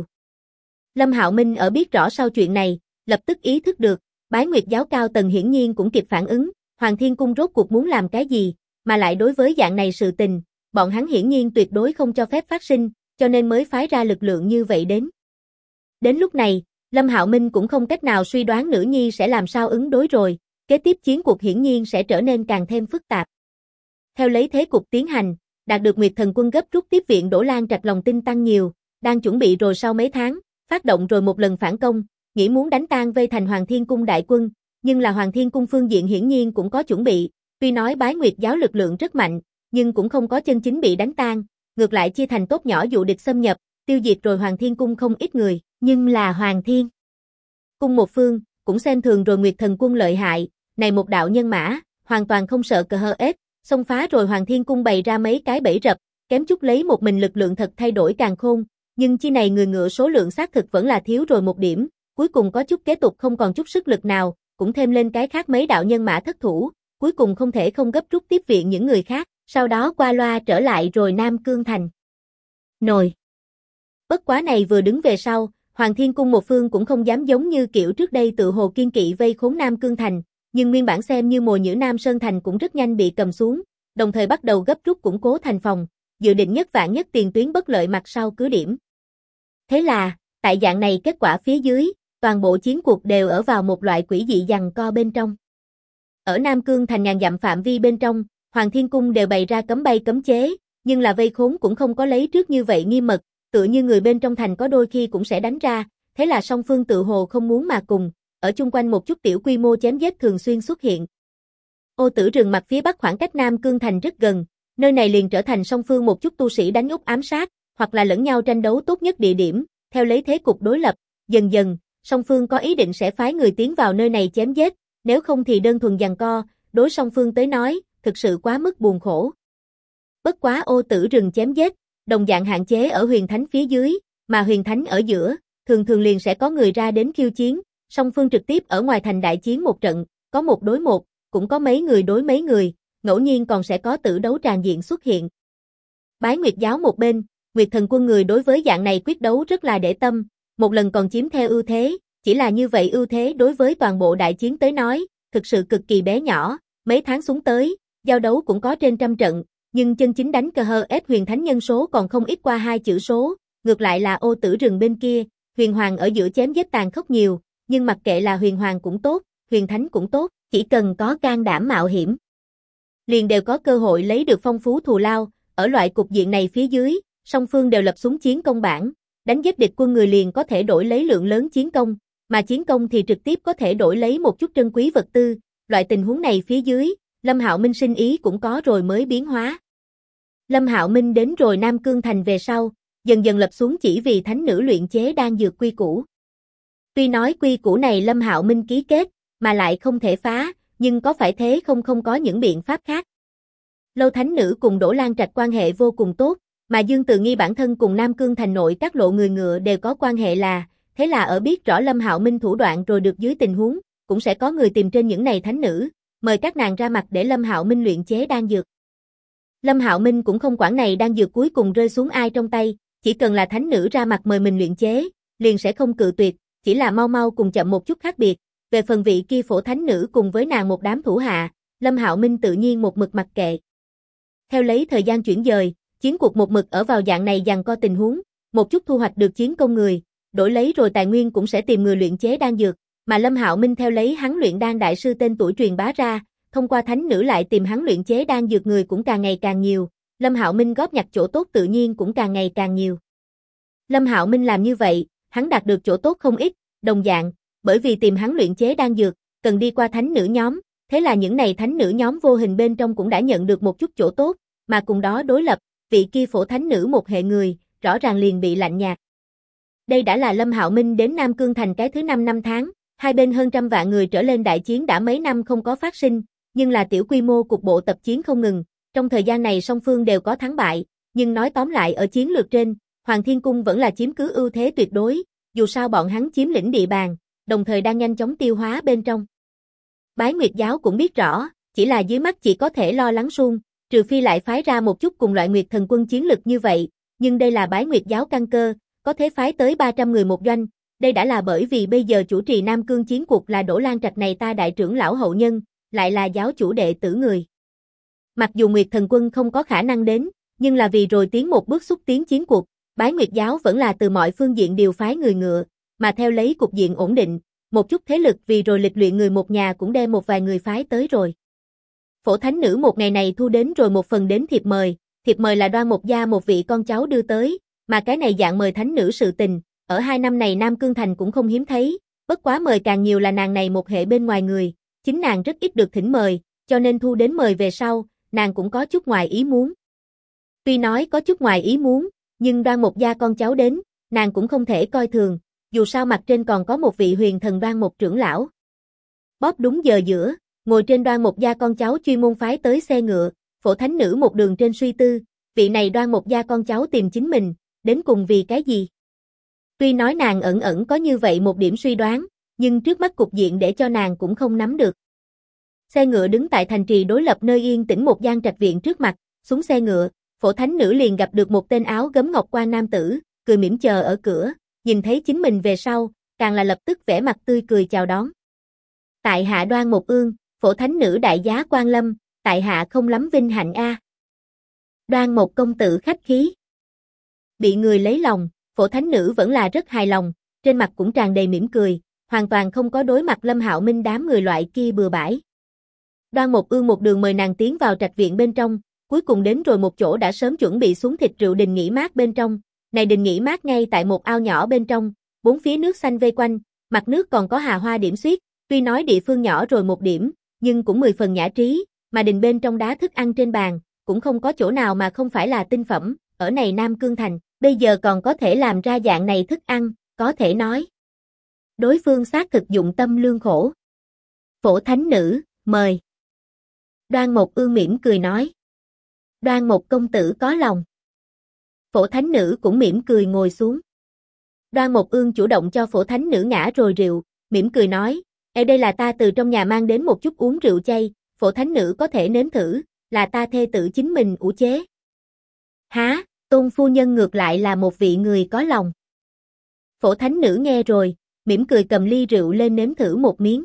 Lâm Hạo Minh ở biết rõ sau chuyện này, lập tức ý thức được, Bái Nguyệt giáo cao tầng hiển nhiên cũng kịp phản ứng, Hoàng Thiên Cung rốt cuộc muốn làm cái gì, mà lại đối với dạng này sự tình, bọn hắn hiển nhiên tuyệt đối không cho phép phát sinh, cho nên mới phái ra lực lượng như vậy đến. Đến lúc này, Lâm Hạo Minh cũng không cách nào suy đoán nữ nhi sẽ làm sao ứng đối rồi, kế tiếp chiến cuộc hiển nhiên sẽ trở nên càng thêm phức tạp. Theo lấy thế cục tiến hành, đạt được Nguyệt Thần quân gấp rút tiếp viện Đỗ Lan Trạch lòng tin tăng nhiều, đang chuẩn bị rồi sau mấy tháng, phát động rồi một lần phản công, nghĩ muốn đánh tan vây thành Hoàng Thiên Cung đại quân, nhưng là Hoàng Thiên Cung phương diện hiển nhiên cũng có chuẩn bị, tuy nói Bái Nguyệt giáo lực lượng rất mạnh, nhưng cũng không có chân chính bị đánh tan, ngược lại chia thành tốt nhỏ dụ địch xâm nhập, tiêu diệt rồi Hoàng Thiên Cung không ít người, nhưng là Hoàng Thiên Cung một phương, cũng xem thường rồi Nguyệt Thần quân lợi hại, này một đạo nhân mã, hoàn toàn không sợ cờ hơ ếch, xông phá rồi Hoàng Thiên Cung bày ra mấy cái bẫy rập, kém chút lấy một mình lực lượng thật thay đổi càn khôn, nhưng chi này người ngựa số lượng xác thực vẫn là thiếu rồi một điểm, cuối cùng có chút kế tục không còn chút sức lực nào, cũng thêm lên cái khác mấy đạo nhân mã thất thủ, cuối cùng không thể không gấp rút tiếp viện những người khác, sau đó qua loa trở lại rồi Nam Cương thành. Nồi. Bất quá này vừa đứng về sau, Hoàng Thiên Cung một phương cũng không dám giống như kiểu trước đây tự hồ kiên kỵ vây khốn Nam Cương thành, nhưng nguyên bản xem như mồi nhử Nam Sơn thành cũng rất nhanh bị cầm xuống, đồng thời bắt đầu gấp rút củng cố thành phòng, dự định nhất vạn nhất tiền tuyến bất lợi mặt sau cứ điểm. Thế là, tại dạng này kết quả phía dưới, toàn bộ chiến cuộc đều ở vào một loại quỷ dị giằng co bên trong. Ở Nam Cương thành ngàn dặm phạm vi bên trong, Hoàng Thiên Cung đều bày ra cấm bay cấm chế, nhưng là vây khốn cũng không có lấy trước như vậy nghiêm mật, tựa như người bên trong thành có đôi khi cũng sẽ đánh ra, thế là song phương tự hồ không muốn mà cùng, ở chung quanh một chút tiểu quy mô chém giết thường xuyên xuất hiện. Ô Tử rừng mặt phía bắc khoảng cách Nam Cương thành rất gần, nơi này liền trở thành song phương một chút tu sĩ đánh úp ám sát, hoặc là lẫn nhau tranh đấu tốt nhất địa điểm, theo lấy thế cục đối lập, dần dần, song phương có ý định sẽ phái người tiến vào nơi này chém giết, nếu không thì đơn thuần giằng co, đối song phương tới nói, thực sự quá mức buồn khổ. Bất quá ô tử rừng chém giết, đồng dạng hạn chế ở huyền thánh phía dưới, mà huyền thánh ở giữa, thường thường liền sẽ có người ra đến khiêu chiến, song phương trực tiếp ở ngoài thành đại chiến một trận, có một đối một, cũng có mấy người đối mấy người, ngẫu nhiên còn sẽ có tử đấu tràn diện xuất hiện. Bái Nguyệt giáo một bên, Nguyệt Thần quân người đối với dạng này quyết đấu rất là để tâm, một lần còn chiếm theo ưu thế, chỉ là như vậy ưu thế đối với toàn bộ đại chiến tới nói, thực sự cực kỳ bé nhỏ, mấy tháng xuống tới, giao đấu cũng có trên 100 trận, nhưng chân chính đánh cờ hờ ép huyền thánh nhân số còn không ít qua 2 chữ số, ngược lại là ô tử rừng bên kia, huyền hoàng ở giữa chém giết tàn khốc nhiều, nhưng mặc kệ là huyền hoàng cũng tốt, huyền thánh cũng tốt, chỉ cần có can đảm mạo hiểm, liền đều có cơ hội lấy được phong phú thù lao, ở loại cục diện này phía dưới, song phương đều lập xuống chiến công bản, đánh giết địch quân người liền có thể đổi lấy lượng lớn chiến công, mà chiến công thì trực tiếp có thể đổi lấy một chút trân quý vật tư, loại tình huống này phía dưới, Lâm Hạo Minh sinh ý cũng có rồi mới biến hóa. Lâm Hạo Minh đến rồi Nam Cương Thành về sau, dần dần lập xuống chỉ vì thánh nữ luyện chế đan dược quy củ. Tuy nói quy củ này Lâm Hạo Minh ký kết, mà lại không thể phá, nhưng có phải thế không có những biện pháp khác. Lâu thánh nữ cùng Đỗ Lan Trạch quan hệ vô cùng tốt, mà Dương Từ Nghi bản thân cùng Nam Cương Thành nội các lộ người ngựa đều có quan hệ thế là ở biết rõ Lâm Hạo Minh thủ đoạn rồi được dưới tình huống, cũng sẽ có người tìm trên những này thánh nữ, mời các nàng ra mặt để Lâm Hạo Minh luyện chế đan dược. Lâm Hạo Minh cũng không quản này đan dược cuối cùng rơi xuống ai trong tay, chỉ cần là thánh nữ ra mặt mời mình luyện chế, liền sẽ không cự tuyệt, chỉ là mau cùng chậm một chút khác biệt. Về phần vị kia phổ thánh nữ cùng với nàng một đám thủ hạ, Lâm Hạo Minh tự nhiên một mực mặc kệ. Theo lấy thời gian chuyển dời, chiến cuộc một mực ở vào dạng này giằng co tình huống, một chút thu hoạch được chiến công người, đổi lấy rồi tài nguyên cũng sẽ tìm người luyện chế đan dược, mà Lâm Hạo Minh theo lấy hắn luyện đan đại sư tên tuổi truyền bá ra, thông qua thánh nữ lại tìm hắn luyện chế đan dược người cũng càng ngày càng nhiều, Lâm Hạo Minh góp nhặt chỗ tốt tự nhiên cũng càng ngày càng nhiều. Lâm Hạo Minh làm như vậy, hắn đạt được chỗ tốt không ít, đồng dạng, bởi vì tìm hắn luyện chế đan dược, cần đi qua thánh nữ nhóm, thế là những này thánh nữ nhóm vô hình bên trong cũng đã nhận được một chút chỗ tốt, mà cùng đó đối lập, vị kia phổ thánh nữ một hệ người, rõ ràng liền bị lạnh nhạt. Đây đã là Lâm Hạo Minh đến Nam Cương Thành cái thứ 5 năm tháng, hai bên hơn 100 vạn người trở lên đại chiến đã mấy năm không có phát sinh, nhưng là tiểu quy mô cục bộ tập chiến không ngừng, trong thời gian này song phương đều có thắng bại, nhưng nói tóm lại ở chiến lược trên, Hoàng Thiên Cung vẫn là chiếm cứ ưu thế tuyệt đối, dù sao bọn hắn chiếm lĩnh địa bàn, đồng thời đang nhanh chóng tiêu hóa bên trong. Bái Nguyệt giáo cũng biết rõ, chỉ là dưới mắt chỉ có thể lo lắng suông, trừ phi lại phái ra một chút cùng loại Nguyệt Thần quân chiến lực như vậy, nhưng đây là Bái Nguyệt giáo căn cơ, có thể phái tới 300 người một doanh, đây đã là bởi vì bây giờ chủ trì Nam Cương chiến cuộc là Đỗ Lan Trạch này ta đại trưởng lão hậu nhân, lại là giáo chủ đệ tử người. Mặc dù Nguyệt Thần quân không có khả năng đến, nhưng là vì rồi tiến một bước xúc tiến chiến cuộc, Bái Nguyệt giáo vẫn là từ mọi phương diện điều phái người ngựa, mà theo lấy cục diện ổn định, một chút thế lực vì rồi lịch luyện người một nhà cũng đem một vài người phái tới rồi. Phổ thánh nữ một ngày này thu đến rồi một phần đến thiệp mời là Đoan Mộc gia một vị con cháu đưa tới, mà cái này dạng mời thánh nữ sự tình, ở 2 năm này Nam Cương Thành cũng không hiếm thấy, bất quá mời càng nhiều là nàng này một hệ bên ngoài người, chính nàng rất ít được thỉnh mời, cho nên thu đến mời về sau, nàng cũng có chút ngoài ý muốn. Tuy nói có chút ngoài ý muốn, nhưng Đoan Mộc gia con cháu đến, nàng cũng không thể coi thường, dù sao mặt trên còn có một vị huyền thần Đoan Mộc trưởng lão. Bóp đúng giờ giữa, ngồi trên Đoan Mộc gia con cháu chuyên môn phái tới xe ngựa, phổ thánh nữ một đường trên suy tư, vị này Đoan Mộc gia con cháu tìm chính mình, đến cùng vì cái gì? Tuy nói nàng ẩn có như vậy một điểm suy đoán, nhưng trước mắt cục diện để cho nàng cũng không nắm được. Xe ngựa đứng tại thành trì đối lập nơi yên tĩnh một gian trạch viện trước mặt, xuống xe ngựa, phổ thánh nữ liền gặp được một tên áo gấm ngọc quan nam tử, cười mỉm chờ ở cửa, nhìn thấy chính mình về sau, càng là lập tức vẻ mặt tươi cười chào đón. Tại hạ Đoan Mộc Ương, phổ thánh nữ đại giá quan lâm, tại hạ không lắm vinh hạnh a. Đoan Mộc công tử khách khí. Bị người lấy lòng, phổ thánh nữ vẫn là rất hài lòng, trên mặt cũng tràn đầy mỉm cười, hoàn toàn không có đối mặt Lâm Hạo Minh đám người loại kia bừa bãi. Đoan Mộc Ương một đường mời nàng tiến vào trạch viện bên trong, cuối cùng đến rồi một chỗ đã sớm chuẩn bị xuống thịt rượu đình nghỉ mát bên trong. Này đình nghỉ mát ngay tại một ao nhỏ bên trong, bốn phía nước xanh vây quanh, mặt nước còn có hà hoa điểm xuyết, tuy nói địa phương nhỏ rồi một điểm, nhưng cũng 10 phần nhã trí, mà đình bên trong đá thức ăn trên bàn, cũng không có chỗ nào mà không phải là tinh phẩm, ở này Nam Cương Thành, bây giờ còn có thể làm ra dạng này thức ăn, có thể nói Đối phương xác thực dụng tâm lương khổ. Phổ thánh nữ, mời. Đoan Mộc Ương mỉm cười nói. Đoan Mộc công tử có lòng. Phổ thánh nữ cũng mỉm cười ngồi xuống. Đoan Mộc Ương chủ động cho phổ thánh nữ ngã rồi rượu, mỉm cười nói, đây là ta từ trong nhà mang đến một chút uống rượu chay, phổ thánh nữ có thể nếm thử, là ta thê tử chính mình ủ chế. Há, Tôn phu nhân ngược lại là một vị người có lòng. Phổ thánh nữ nghe rồi, mỉm cười cầm ly rượu lên nếm thử một miếng.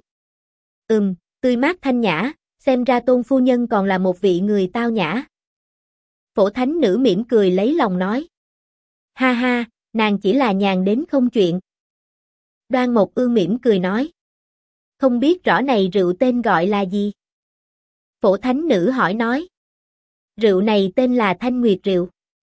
Tươi mát thanh nhã, xem ra Tôn phu nhân còn là một vị người tao nhã. Phổ thánh nữ mỉm cười lấy lòng nói. Ha ha, nàng chỉ là nhàn đến không chuyện. Đoan Mộc Ương mỉm cười nói. Không biết rõ này rượu tên gọi là gì? Phổ thánh nữ hỏi nói. Rượu này tên là Thanh Nguyệt rượu.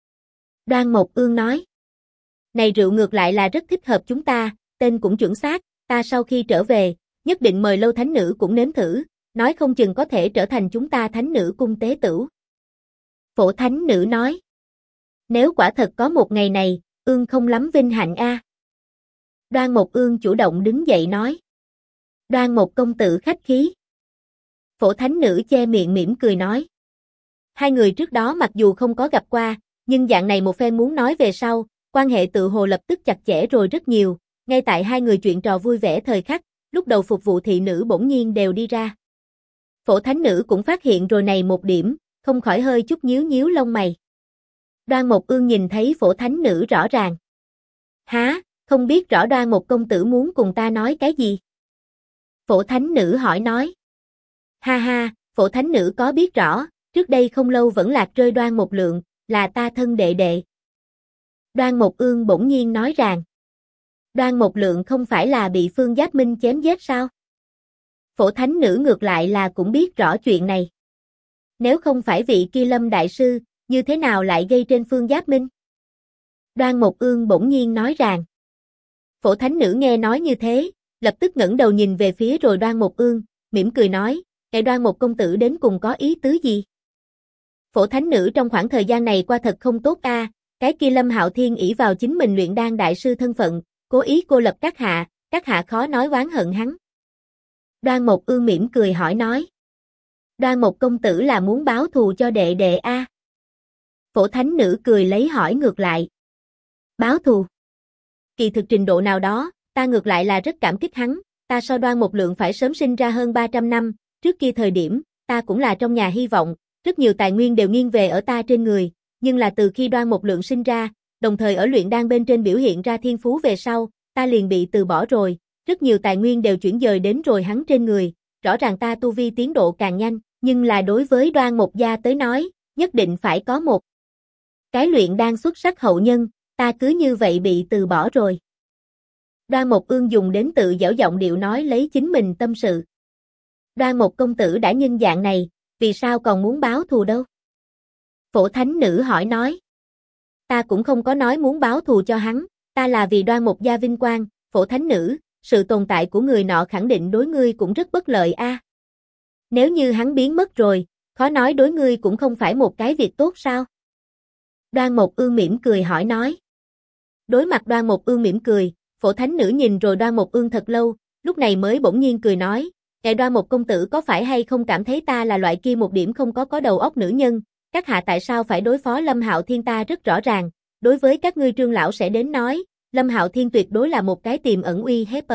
Đoan Mộc Ương nói. Này rượu ngược lại là rất thích hợp chúng ta, tên cũng chuẩn xác, ta sau khi trở về, nhất định mời Lâu thánh nữ cũng nếm thử, nói không chừng có thể trở thành chúng ta thánh nữ cung tế tửu. Phổ thánh nữ nói. Nếu quả thật có một ngày này, Ương không lắm vinh hạnh a. Đoan Mộc Ương chủ động đứng dậy nói. Đoan Mộc công tử khách khí. Phổ thánh nữ che miệng mỉm cười nói. Hai người trước đó mặc dù không có gặp qua, nhưng dạng này một phen muốn nói về sau, quan hệ tự hồ lập tức chặt chẽ rồi rất nhiều, ngay tại hai người chuyện trò vui vẻ thời khắc, lúc đầu phục vụ thị nữ bỗng nhiên đều đi ra. Phổ thánh nữ cũng phát hiện rồi này một điểm, không khỏi hơi chút nhíu nhíu lông mày. Đoan Mộc Ương nhìn thấy phổ thánh nữ rõ ràng. Há, không biết rõ Đoan Mộc công tử muốn cùng ta nói cái gì? Phổ thánh nữ hỏi nói. Ha ha, phổ thánh nữ có biết rõ, trước đây không lâu vẫn lạc rơi Đoan Mộc Lượng, là ta thân đệ đệ. Đoan Mộc Ương bỗng nhiên nói rằng. Đoan Mộc Lượng không phải là bị Phương Giáp Minh chém giết sao? Phổ thánh nữ ngược lại là cũng biết rõ chuyện này. Nếu không phải vị kia Lâm đại sư, như thế nào lại gây trên Phương Giáp Minh? Đoan Mộc Ương bỗng nhiên nói rằng. Phổ thánh nữ nghe nói như thế, lập tức ngẩng đầu nhìn về phía rồi Đoan Mộc Ương, mỉm cười nói, Đoan Mộc công tử đến cùng có ý tứ gì? Phổ thánh nữ trong khoảng thời gian này qua thật không tốt a, cái kia Lâm Hạo Thiên ỷ vào chính mình luyện đan đại sư thân phận, cố ý cô lập các hạ khó nói oán hận hắn. Đoan Mộc Ương mỉm cười hỏi nói. Đoan Mộc công tử là muốn báo thù cho đệ đệ a? Phổ thánh nữ cười lấy hỏi ngược lại. Báo thù? Kỳ thực trình độ nào đó, ta ngược lại là rất cảm kích hắn, ta so Đoan Mộc Lượng phải sớm sinh ra hơn 300 năm, trước kia thời điểm, ta cũng là trong nhà hy vọng, rất nhiều tài nguyên đều nghiêng về ở ta trên người, nhưng là từ khi Đoan Mộc Lượng sinh ra, đồng thời ở luyện đan bên trên biểu hiện ra thiên phú về sau, ta liền bị từ bỏ rồi, rất nhiều tài nguyên đều chuyển dời đến rồi hắn trên người, rõ ràng ta tu vi tiến độ càng nhanh, nhưng là đối với Đoan Mộc gia tới nói, nhất định phải có một cái luyện đan xuất sắc hậu nhân, ta cứ như vậy bị từ bỏ rồi. Đoan Mộc Ương dùng đến tự dẻo giọng điệu nói lấy chính mình tâm sự. Đoan Mộc công tử đã nhân dạng này, vì sao còn muốn báo thù đâu? Phổ thánh nữ hỏi nói. Ta cũng không có nói muốn báo thù cho hắn, ta là vì Đoan Mộc gia vinh quang, phổ thánh nữ, sự tồn tại của người nọ khẳng định đối ngươi cũng rất bất lợi a. Nếu như hắn biến mất rồi, khó nói đối ngươi cũng không phải một cái việc tốt sao? Đoan Mộc Ương mỉm cười hỏi nói. Đối mặt Đoan Mộc Ương mỉm cười, phổ thánh nữ nhìn rồi Đoan Mộc Ương thật lâu, lúc này mới bỗng nhiên cười nói, Đoan Mộc công tử có phải hay không cảm thấy ta là loại kia một điểm không có đầu óc nữ nhân, các hạ tại sao phải đối phó Lâm Hạo Thiên ta rất rõ ràng, đối với các ngươi Trương lão sẽ đến nói, Lâm Hạo Thiên tuyệt đối là một cái tiềm ẩn uy hiếp.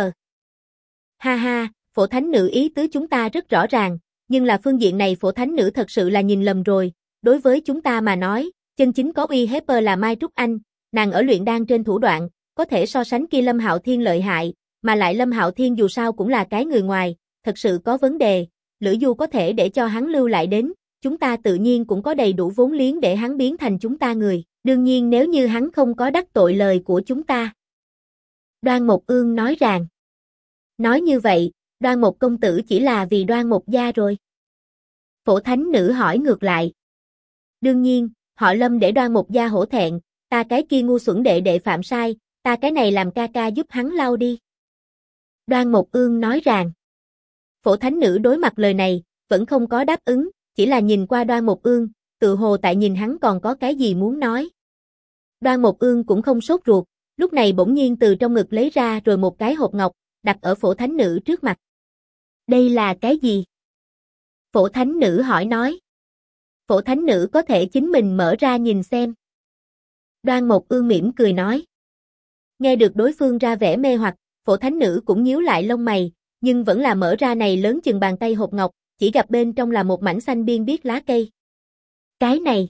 Ha ha, phổ thánh nữ ý tứ chúng ta rất rõ ràng, nhưng là phương diện này phổ thánh nữ thật sự là nhìn lầm rồi, đối với chúng ta mà nói, chân chính có uy hiếp là Mai Trúc Anh, nàng ở luyện đan trên thủ đoạn, có thể so sánh kia Lâm Hạo Thiên lợi hại, mà lại Lâm Hạo Thiên dù sao cũng là cái người ngoài, thật sự có vấn đề, Lữ Du có thể để cho hắn lưu lại đến, chúng ta tự nhiên cũng có đầy đủ vốn liếng để hắn biến thành chúng ta người, đương nhiên nếu như hắn không có đắc tội lời của chúng ta. Đoan Mộc Ương nói rằng, nói như vậy, Đoan Mộc công tử chỉ là vì Đoan Mộc gia rồi. Phổ thánh nữ hỏi ngược lại. Đương nhiên, họ Lâm để Đoan Mộc gia hổ thẹn, ta cái kia ngu xuẩn đệ đệ phạm sai, ta cái này làm ca ca giúp hắn lau đi. Đoan Mộc Ương nói rằng, phổ thánh nữ đối mặt lời này, vẫn không có đáp ứng, chỉ là nhìn qua Đoan Mộc Ương, tự hồ tại nhìn hắn còn có cái gì muốn nói. Đoan Mộc Ương cũng không sốt ruột, lúc này bỗng nhiên từ trong ngực lấy ra rồi một cái hộp ngọc, đặt ở phổ thánh nữ trước mặt. Đây là cái gì? Phổ thánh nữ hỏi nói. Phổ thánh nữ có thể chính mình mở ra nhìn xem. Đoan Mộc Ương mỉm cười nói. Nghe được đối phương ra vẻ mê hoặc, phổ thánh nữ cũng nhíu lại lông mày, nhưng vẫn là mở ra này lớn chừng bàn tay hộp ngọc, chỉ gặp bên trong là một mảnh xanh biên biếc lá cây. Cái này,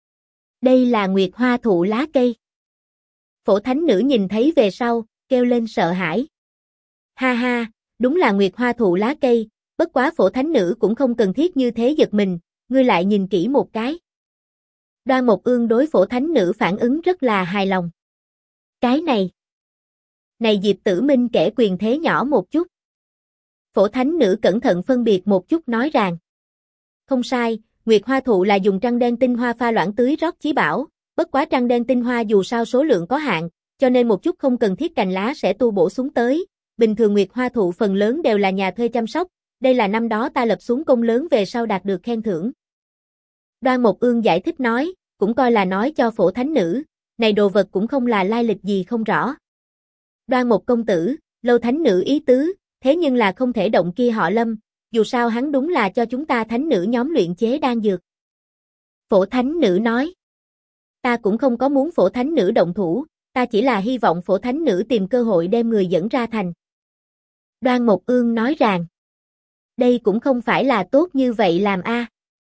đây là nguyệt hoa thụ lá cây. Phổ thánh nữ nhìn thấy về sau, kêu lên sợ hãi. Ha ha, đúng là nguyệt hoa thụ lá cây, bất quá phổ thánh nữ cũng không cần thiết như thế giật mình, ngươi lại nhìn kỹ một cái. Đoan Mộc Ương đối phổ thánh nữ phản ứng rất là hài lòng. Cái này Diệp Tử Minh kẻ quyền thế nhỏ một chút. Phổ thánh nữ cẩn thận phân biệt một chút nói rằng. Không sai, nguyệt hoa thụ là dùng trăng đen tinh hoa pha loãng tưới rót chí bảo, bất quá trăng đen tinh hoa dù sao số lượng có hạn, cho nên một chút không cần thiết cành lá sẽ tu bổ xuống tới. Bình thường nguyệt hoa thụ phần lớn đều là nhà thuê chăm sóc, đây là năm đó ta lập xuống công lớn về sau đạt được khen thưởng. Đoan Mộc Ương giải thích nói, cũng coi là nói cho phổ thánh nữ, này đồ vật cũng không là lai lịch gì không rõ. Đoan Mộc công tử, Lâu thánh nữ ý tứ, thế nhưng là không thể động kia họ Lâm, dù sao hắn đúng là cho chúng ta thánh nữ nhóm luyện chế đan dược. Phổ thánh nữ nói, ta cũng không có muốn phổ thánh nữ động thủ, ta chỉ là hy vọng phổ thánh nữ tìm cơ hội đem người dẫn ra thành. Đoan Mộc Ương nói rằng, đây cũng không phải là tốt như vậy làm a.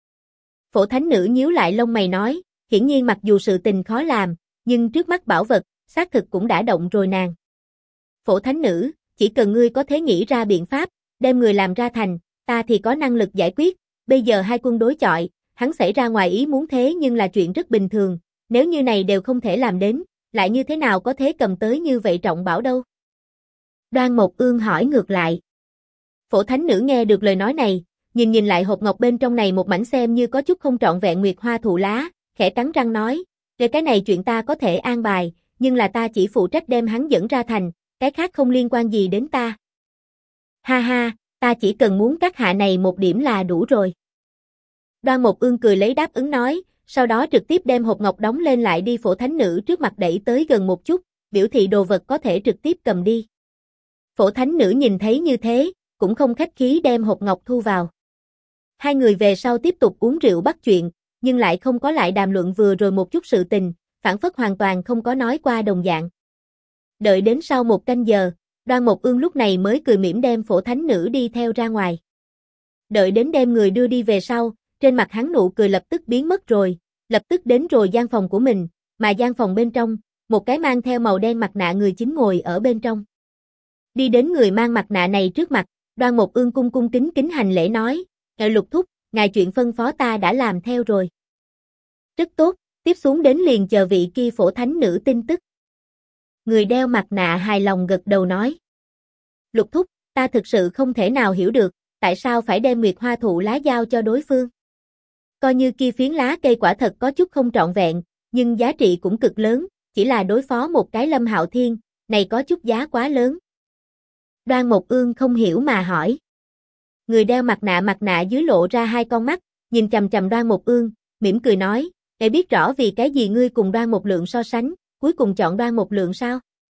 Phổ thánh nữ nhíu lại lông mày nói, hiển nhiên mặc dù sự tình khó làm, nhưng trước mắt bảo vật, xác thực cũng đã động rồi nàng. Phổ thánh nữ, chỉ cần ngươi có thể nghĩ ra biện pháp, đem người làm ra thành, ta thì có năng lực giải quyết, bây giờ hai quân đối chọi, hắn xảy ra ngoài ý muốn thế nhưng là chuyện rất bình thường, nếu như này đều không thể làm đến, lại như thế nào có thể cầm tới như vậy trọng bảo đâu? Đoan Mộc Ương hỏi ngược lại. Phổ thánh nữ nghe được lời nói này, nhìn lại hộp ngọc bên trong này một mảnh xem như có chút không trọn vẹn nguyệt hoa thụ lá, khẽ cắn răng nói, về cái này chuyện ta có thể an bài, nhưng là ta chỉ phụ trách đem hắn dẫn ra thành, cái khác không liên quan gì đến ta. Ha ha, ta chỉ cần muốn các hạ này một điểm là đủ rồi. Đoan Mộc Ương cười lấy đáp ứng nói, sau đó trực tiếp đem hộp ngọc đóng lên lại đi phổ thánh nữ trước mặt đẩy tới gần một chút, biểu thị đồ vật có thể trực tiếp cầm đi. Phổ thánh nữ nhìn thấy như thế, cũng không khách khí đem hộp ngọc thu vào. Hai người về sau tiếp tục uống rượu bắt chuyện, nhưng lại không có lại đàm luận vừa rồi một chút sự tình, phản phất hoàn toàn không có nói qua đồng dạng. Đợi đến sau một canh giờ, Đoan Mộc Ương lúc này mới cười mỉm đem phổ thánh nữ đi theo ra ngoài. Đợi đến đem người đưa đi về sau, trên mặt hắn nụ cười lập tức biến mất rồi, lập tức đến rồi gian phòng của mình, mà gian phòng bên trong, một cái mang theo màu đen mặt nạ người chính ngồi ở bên trong. Đi đến người mang mặt nạ này trước mặt, Đoan Mộc Ương cung cung kính kính hành lễ nói, Lục thúc, ngài chuyện phân phó ta đã làm theo rồi. Rất tốt, tiếp xuống đến liền chờ vị kia phổ thánh nữ tin tức. Người đeo mặt nạ hài lòng gật đầu nói. Lục thúc, ta thực sự không thể nào hiểu được, tại sao phải đem nguyệt hoa thụ lá giao cho đối phương. Coi như kia phiến lá cây quả thật có chút không trọn vẹn, nhưng giá trị cũng cực lớn, chỉ là đối phó một cái Lâm Hạo Thiên, này có chút giá quá lớn. Đoan Mộc Ương không hiểu mà hỏi. Người đeo mặt nạ dưới lộ ra hai con mắt, nhìn chằm chằm Đoan Mộc Ương, mỉm cười nói, để biết rõ vì cái gì ngươi cùng Đoan Mộc Lượng so sánh, cuối cùng chọn Đoan Mộc Lượng sao?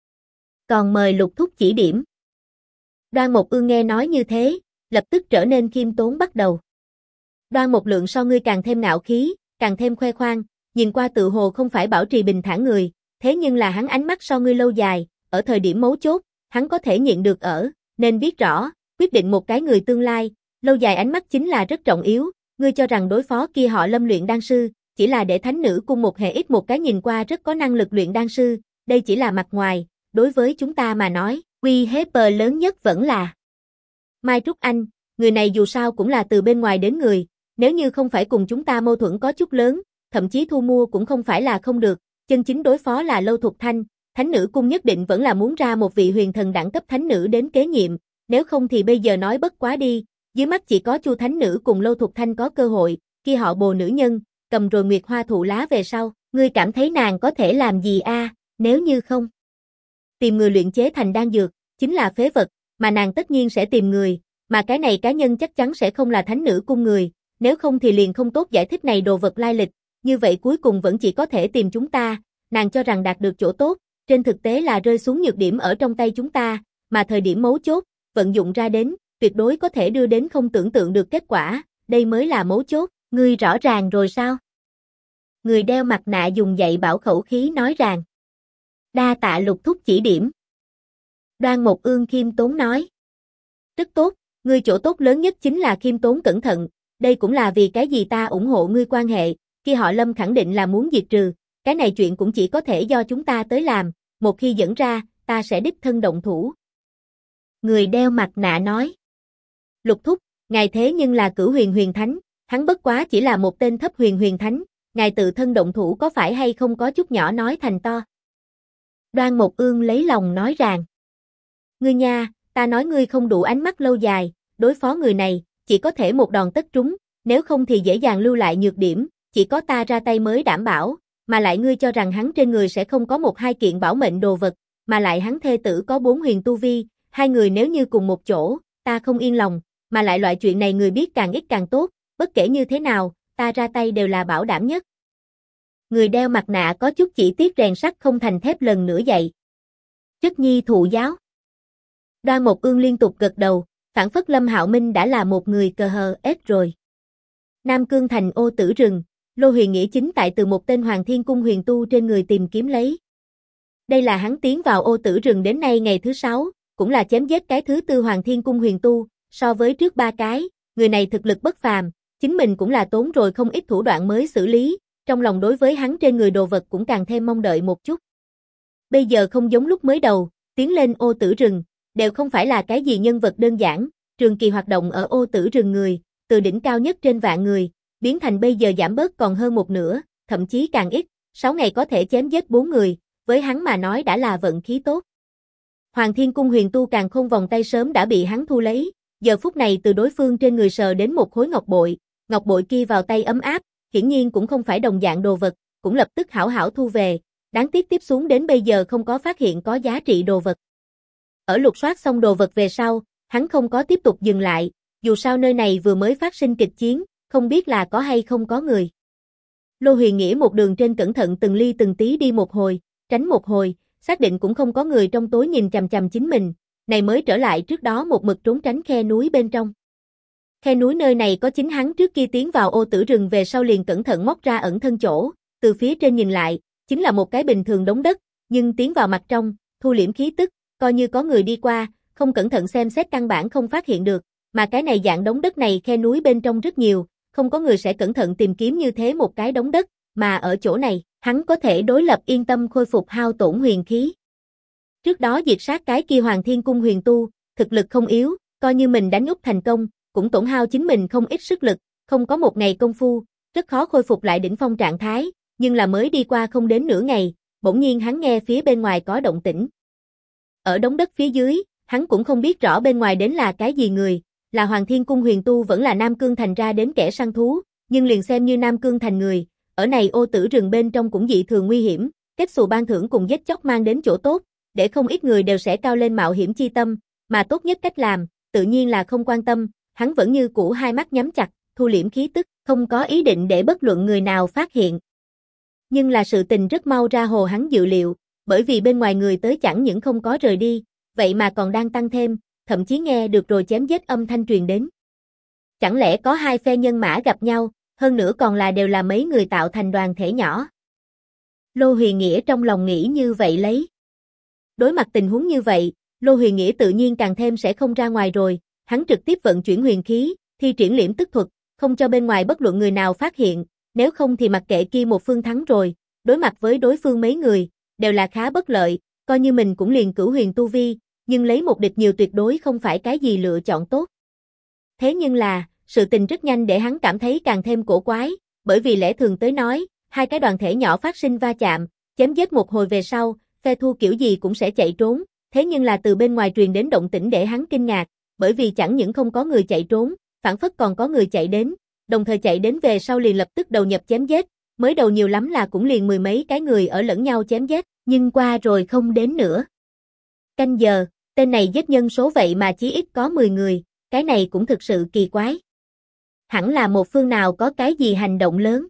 Còn mời Lục thúc chỉ điểm. Đoan Mộc Ương nghe nói như thế, lập tức trở nên khiêm tốn bắt đầu. Đoan Mộc Lượng so ngươi càng thêm ngạo khí, càng thêm khoe khoang, nhìn qua tự hồ không phải bảo trì bình thản người, thế nhưng là hắn ánh mắt so ngươi lâu dài, ở thời điểm mấu chốt, hắn có thể nhịn được nên biết rõ, quyết định một cái người tương lai, lâu dài ánh mắt chính là rất trọng yếu, ngươi cho rằng đối phó kia họ Lâm luyện đan sư, chỉ là để thánh nữ cung một hệ ít một cái nhìn qua rất có năng lực luyện đan sư, đây chỉ là mặt ngoài, đối với chúng ta mà nói, uy hiếp lớn nhất vẫn là Mai Trúc Anh, người này dù sao cũng là từ bên ngoài đến người, nếu như không phải cùng chúng ta mâu thuẫn có chút lớn, thậm chí thu mua cũng không phải là không được, chân chính đối phó là Lâu Thục Thanh, thánh nữ cung nhất định vẫn là muốn ra một vị huyền thần đẳng cấp thánh nữ đến kế nhiệm, nếu không thì bây giờ nói bất quá đi, dưới mắt chỉ có Chu thánh nữ cùng Lâu Thục Thanh có cơ hội, kia họ Bồ nữ nhân, cầm rồi nguyệt hoa thụ lá về sau, ngươi cảm thấy nàng có thể làm gì nếu như không tìm người luyện chế thành đan dược, chính là phế vật, mà nàng tất nhiên sẽ tìm người, mà cái này cá nhân chắc chắn sẽ không là thánh nữ cung người, nếu không thì liền không tốt giải thích này đồ vật lai lịch, như vậy cuối cùng vẫn chỉ có thể tìm chúng ta, nàng cho rằng đạt được chỗ tốt, trên thực tế là rơi xuống nhược điểm ở trong tay chúng ta, mà thời điểm mấu chốt, vận dụng ra đến, tuyệt đối có thể đưa đến không tưởng tượng được kết quả, đây mới là mấu chốt, ngươi rõ ràng rồi sao? Người đeo mặt nạ dùng dạy bảo khẩu khí nói rằng. Đa tạ Lục thúc chỉ điểm. Đoan Mộc Ương khiêm tốn nói. Rất tốt, ngươi chỗ tốt lớn nhất chính là khiêm tốn cẩn thận, đây cũng là vì cái gì ta ủng hộ ngươi quan hệ, khi họ Lâm khẳng định là muốn diệt trừ, cái này chuyện cũng chỉ có thể do chúng ta tới làm, một khi dẫn ra, ta sẽ đích thân động thủ. Người đeo mặt nạ nói. Lục thúc, ngài thế nhưng là Cửu Huyền Huyền Thánh, hắn bất quá chỉ là một tên thấp huyền huyền thánh, ngài tự thân động thủ có phải hay không có chút nhỏ nói thành to. Đoan Mộc Ương lấy lòng nói rằng. Ngươi nha, ta nói ngươi không đủ ánh mắt lâu dài, đối phó người này, chỉ có thể một đòn tất trúng, nếu không thì dễ dàng lưu lại nhược điểm, chỉ có ta ra tay mới đảm bảo, mà lại ngươi cho rằng hắn trên người sẽ không có một hai kiện bảo mệnh đồ vật, mà lại hắn thê tử có 4 huyền tu vi, hai người nếu như cùng một chỗ, ta không yên lòng, mà lại loại chuyện này người biết càng ít càng tốt, bất kể như thế nào, ta ra tay đều là bảo đảm nhất. Người đeo mặt nạ có chút chỉ tiếc rèn sắt không thành thép lần nữa dạy. Chất nhi thụ giáo. Đoan Mộc Ương liên tục gật đầu, phảng phất Lâm Hạo Minh đã là một người cờ hờ ết rồi. Nam Cương thành ô tử rừng, Lô Huyền Nghĩa chính tại từ một tên Hoàng Thiên Cung huyền tu trên người tìm kiếm lấy. Đây là hắn tiến vào ô tử rừng đến nay ngày thứ 6, cũng là chém giết cái thứ 4 Hoàng Thiên Cung huyền tu, so với trước 3 cái, người này thực lực bất phàm, chính mình cũng là tốn rồi không ít thủ đoạn mới xử lý, trong lòng đối với hắn trên người đồ vật cũng càng thêm mong đợi một chút. Bây giờ không giống lúc mới đầu, tiến lên ô tử rừng, đều không phải là cái gì nhân vật đơn giản, trường kỳ hoạt động ở ô tử rừng người, từ đỉnh cao nhất trên vạn người, biến thành bây giờ giảm bớt còn hơn một nửa, thậm chí càng ít, 6 ngày có thể chém giết 4 người, với hắn mà nói đã là vận khí tốt. Hoàng Thiên Cung huyền tu càng không vòng tay sớm đã bị hắn thu lấy, giờ phút này từ đối phương trên người sờ đến một khối ngọc bội kia vào tay ấm áp, hiển nhiên cũng không phải đồng dạng đồ vật, cũng lập tức hảo hảo thu về, đáng tiếc tiếp xuống đến bây giờ không có phát hiện có giá trị đồ vật. Ở lục soát xong đồ vật về sau, hắn không có tiếp tục dừng lại, dù sao nơi này vừa mới phát sinh kịch chiến, không biết là có hay không có người. Lô Huyền Nghĩa một đường trên cẩn thận từng ly từng tí đi một hồi, tránh một hồi, xác định cũng không có người trong tối nhìn chằm chằm chính mình, này mới trở lại trước đó một mực trốn tránh khe núi bên trong. Khe núi nơi này có chính hắn trước kia tiến vào ô tử rừng về sau liền cẩn thận móc ra ẩn thân chỗ, từ phía trên nhìn lại, chính là một cái bình thường đống đất, nhưng tiến vào mặt trong, thu liễm khí tức, coi như có người đi qua, không cẩn thận xem xét căn bản không phát hiện được, mà cái này dạng đống đất này khe núi bên trong rất nhiều, không có người sẽ cẩn thận tìm kiếm như thế một cái đống đất, mà ở chỗ này, hắn có thể đối lập yên tâm khôi phục hao tổn huyền khí. Trước đó diệt sát cái kia Hoàng Thiên Cung huyền tu, thực lực không yếu, coi như mình đánh úp thành công, cũng tổn hao chính mình không ít sức lực, không có một ngày công phu, rất khó khôi phục lại đỉnh phong trạng thái, nhưng là mới đi qua không đến nửa ngày, bỗng nhiên hắn nghe phía bên ngoài có động tĩnh. Ở đống đất phía dưới, hắn cũng không biết rõ bên ngoài đến là cái gì người, là Hoàng Thiên Cung huyền tu vẫn là Nam Cương thành ra đến kẻ săn thú, nhưng liền xem như Nam Cương thành người, ở này ô tử rừng bên trong cũng dị thường nguy hiểm, kết xù ban thưởng cùng giết chóc mang đến chỗ tốt, để không ít người đều sẽ cao lên mạo hiểm chi tâm, mà tốt nhất cách làm, tự nhiên là không quan tâm, hắn vẫn như cũ hai mắt nhắm chặt, thu liễm khí tức, không có ý định để bất luận người nào phát hiện. Nhưng là sự tình rất mau ra hồ hắn dự liệu, bởi vì bên ngoài người tới chẳng những không có rời đi, vậy mà còn đang tăng thêm, thậm chí nghe được rồi chém giết âm thanh truyền đến. Chẳng lẽ có hai phe nhân mã gặp nhau, hơn nữa còn là đều là mấy người tạo thành đoàn thể nhỏ. Lô Huyền Nghĩa trong lòng nghĩ như vậy lấy. Đối mặt tình huống như vậy, Lô Huyền Nghĩa tự nhiên càng thêm sẽ không ra ngoài rồi, hắn trực tiếp vận chuyển huyền khí, thi triển liễm tức thuật, không cho bên ngoài bất luận người nào phát hiện, nếu không thì mặc kệ kia một phương thắng rồi, đối mặt với đối phương mấy người, đều là khá bất lợi, coi như mình cũng liền cửu huyền tu vi, nhưng lấy một địch nhiều tuyệt đối không phải cái gì lựa chọn tốt. Thế nhưng là, sự tình rất nhanh để hắn cảm thấy càng thêm cổ quái, bởi vì lẽ thường tới nói, hai cái đoàn thể nhỏ phát sinh va chạm, chém giết một hồi về sau, phe thua kiểu gì cũng sẽ chạy trốn, thế nhưng là từ bên ngoài truyền đến động tĩnh để hắn kinh ngạc, bởi vì chẳng những không có người chạy trốn, phản phất còn có người chạy đến, đồng thời chạy đến về sau liền lập tức đầu nhập chém giết, mới đầu nhiều lắm là cũng liền mười mấy cái người ở lẫn nhau chém giết, nhưng qua rồi không đến nữa. Canh giờ, tên này giết nhân số vậy mà chí ít có 10 người, cái này cũng thực sự kỳ quái. Hẳn là một phương nào có cái gì hành động lớn.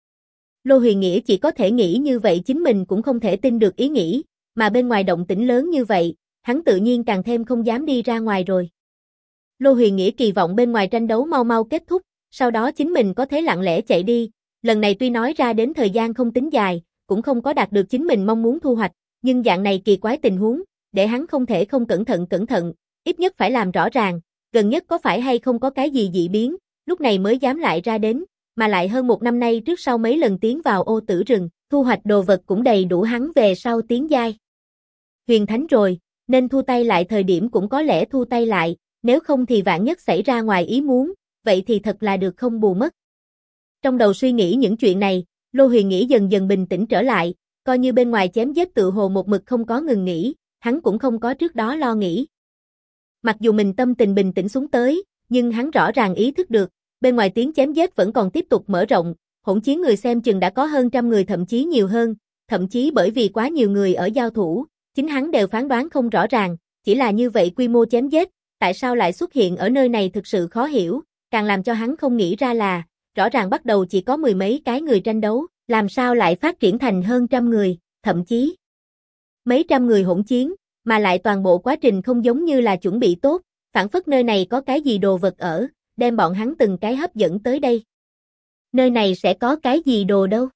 Lô Huyền Nghĩa chỉ có thể nghĩ như vậy, chính mình cũng không thể tin được ý nghĩ, mà bên ngoài động tĩnh lớn như vậy, hắn tự nhiên càng thêm không dám đi ra ngoài rồi. Lô Huyền Nghĩa kỳ vọng bên ngoài tranh đấu mau mau kết thúc, sau đó chính mình có thể lặng lẽ chạy đi, lần này tuy nói ra đến thời gian không tính dài, cũng không có đạt được chính mình mong muốn thu hoạch, nhưng dạng này kỳ quái tình huống, để hắn không thể không cẩn thận, ít nhất phải làm rõ ràng, gần nhất có phải hay không có cái gì dị biến, lúc này mới dám lại ra đến, mà lại hơn một năm nay trước sau mấy lần tiến vào ô tử rừng, thu hoạch đồ vật cũng đầy đủ hắn về sau tiến giai. Huyền Thánh rồi, nên thu tay lại thời điểm cũng có lẽ thu tay lại, nếu không thì vạn nhất xảy ra ngoài ý muốn, vậy thì thật là được không bù mất. Trong đầu suy nghĩ những chuyện này, Lô Huyền Nghĩa dần dần bình tĩnh trở lại, coi như bên ngoài chém giết tự hồ một mực không có ngừng nghỉ, hắn cũng không có trước đó lo nghĩ. Mặc dù mình tâm tình bình tĩnh xuống tới, nhưng hắn rõ ràng ý thức được, bên ngoài tiếng chém giết vẫn còn tiếp tục mở rộng, hỗn chiến người xem chừng đã có hơn trăm người thậm chí nhiều hơn, thậm chí bởi vì quá nhiều người ở giao thủ, chính hắn đều phán đoán không rõ ràng, chỉ là như vậy quy mô chém giết, tại sao lại xuất hiện ở nơi này thực sự khó hiểu, càng làm cho hắn không nghĩ ra là, rõ ràng bắt đầu chỉ có mười mấy cái người tranh đấu, làm sao lại phát triển thành hơn trăm người, thậm chí mấy trăm người hỗn chiến, mà lại toàn bộ quá trình không giống như là chuẩn bị tốt, phảng phất nơi này có cái gì đồ vật ở, đem bọn hắn từng cái hấp dẫn tới đây. Nơi này sẽ có cái gì đồ đâu?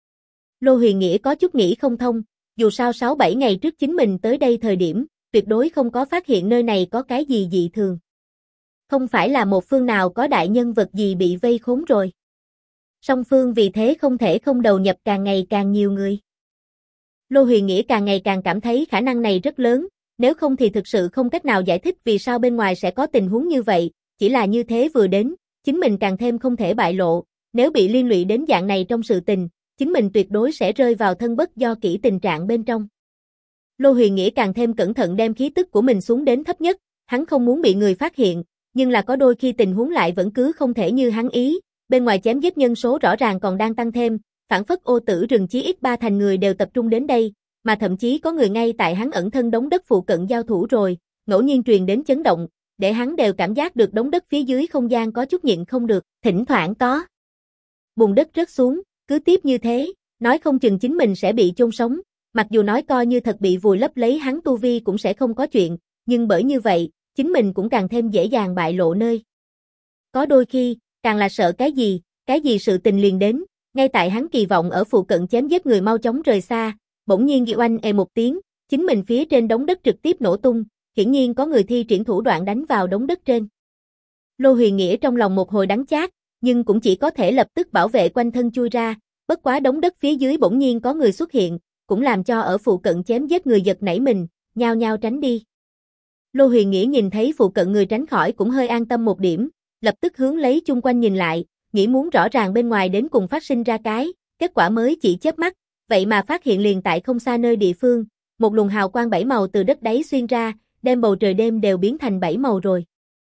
Lô Huyền Nghĩa có chút nghĩ không thông, dù sao 6-7 ngày trước chính mình tới đây thời điểm, tuyệt đối không có phát hiện nơi này có cái gì dị thường. Không phải là một phương nào có đại nhân vật gì bị vây khốn rồi. Song phương vì thế không thể không đầu nhập càng ngày càng nhiều người. Lô Huyền Nghĩa càng ngày càng cảm thấy khả năng này rất lớn, nếu không thì thực sự không cách nào giải thích vì sao bên ngoài sẽ có tình huống như vậy, chỉ là như thế vừa đến, chính mình càng thêm không thể bại lộ, nếu bị liên lụy đến dạng này trong sự tình, chính mình tuyệt đối sẽ rơi vào thân bất do kỷ tình trạng bên trong. Lô Huyền Nghĩa càng thêm cẩn thận đem khí tức của mình xuống đến thấp nhất, hắn không muốn bị người phát hiện, nhưng là có đôi khi tình huống lại vẫn cứ không thể như hắn ý, bên ngoài chém giết nhân số rõ ràng còn đang tăng thêm, phản phất ô tử rừng chí ít 3 thành người đều tập trung đến đây, mà thậm chí có người ngay tại hắn ẩn thân đống đất phụ cận giao thủ rồi, ngẫu nhiên truyền đến chấn động, để hắn đều cảm giác được đống đất phía dưới không gian có chút nhịn không được, thỉnh thoảng có bùn đất rớt xuống, cứ tiếp như thế, nói không chừng chính mình sẽ bị chôn sống, mặc dù nói coi như thật bị vùi lấp lấy hắn tu vi cũng sẽ không có chuyện, nhưng bởi như vậy, chính mình cũng càng thêm dễ dàng bại lộ nơi. Có đôi khi, càng là sợ cái gì sự tình liền đến, ngay tại hắn kỳ vọng ở phụ cận chém giết người mau chóng rời xa, bỗng nhiên ghi oanh một tiếng, chính mình phía trên đống đất trực tiếp nổ tung, hiển nhiên có người thi triển thủ đoạn đánh vào đống đất trên. Lô Huyền Nghĩa trong lòng một hồi đắng chát, nhưng cũng chỉ có thể lập tức bảo vệ quanh thân chui ra, bất quá đống đất phía dưới bỗng nhiên có người xuất hiện, cũng làm cho ở phụ cận chém giết người giật nảy mình, nhao nhao tránh đi. Lô Huyền Nghĩa nhìn thấy phụ cận người tránh khỏi cũng hơi an tâm một điểm, lập tức hướng lấy chung quanh nhìn lại, nghĩ muốn rõ ràng bên ngoài đến cùng phát sinh ra cái, kết quả mới chỉ chớp mắt, vậy mà phát hiện liền tại không xa nơi địa phương, một luồng hào quang 7 màu từ đất đáy xuyên ra, đem bầu trời đêm đều biến thành 7 màu rồi.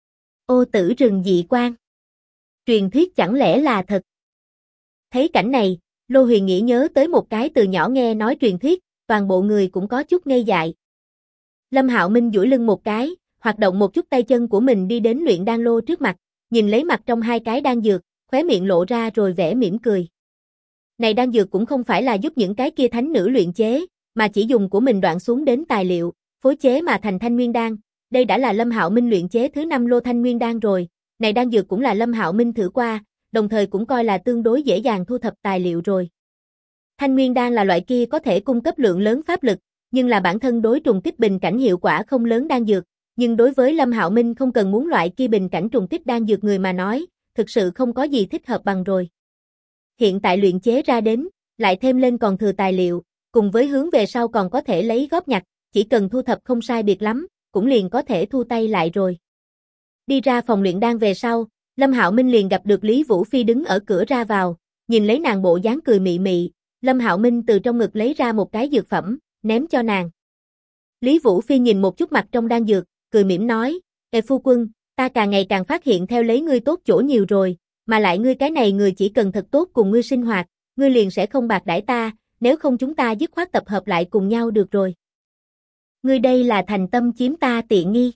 Ô tử rừng dị quang. Truyền thuyết chẳng lẽ là thật? Thấy cảnh này, Lô Huyền Nghĩa nhớ tới một cái từ nhỏ nghe nói truyền thuyết, toàn bộ người cũng có chút ngây dại. Lâm Hạo Minh duỗi lưng một cái, hoạt động một chút tay chân của mình đi đến luyện đan lô trước mặt, nhìn lấy mặt trong hai cái đan dược, khóe miệng lộ ra rồi vẽ mỉm cười. Này đan dược cũng không phải là giúp những cái kia thánh nữ luyện chế, mà chỉ dùng của mình đoạn xuống đến tài liệu, phối chế mà thành Thanh Nguyên đan. Đây đã là Lâm Hạo Minh luyện chế thứ 5 lô Thanh Nguyên đan rồi. Này đan dược cũng là Lâm Hạo Minh thử qua, đồng thời cũng coi là tương đối dễ dàng thu thập tài liệu rồi. Thanh Nguyên đan là loại kia có thể cung cấp lượng lớn pháp lực, nhưng là bản thân đối trùng kích bình cảnh hiệu quả không lớn đan dược, nhưng đối với Lâm Hạo Minh không cần muốn loại kia bình cảnh trùng kích đan dược người mà nói, thực sự không có gì thích hợp bằng rồi. Hiện tại luyện chế ra đến, lại thêm lên còn thừa tài liệu, cùng với hướng về sau còn có thể lấy góp nhặt, chỉ cần thu thập không sai biệt lắm, cũng liền có thể thu tay lại rồi. Đi ra phòng luyện đan về sau, Lâm Hạo Minh liền gặp được Lý Vũ Phi đứng ở cửa ra vào, nhìn lấy nàng bộ dáng cười mị mị, Lâm Hạo Minh từ trong ngực lấy ra một cái dược phẩm, ném cho nàng. Lý Vũ Phi nhìn một chút mặt trong đan dược, cười mỉm nói, phu quân, ta càng ngày càng phát hiện theo lấy ngươi tốt chỗ nhiều rồi, mà lại ngươi cái này người chỉ cần thật tốt cùng ngươi sinh hoạt, ngươi liền sẽ không bạc đãi ta, nếu không chúng ta dứt khoát tập hợp lại cùng nhau được rồi. Ngươi đây là thành tâm chiếm ta tiện nghi.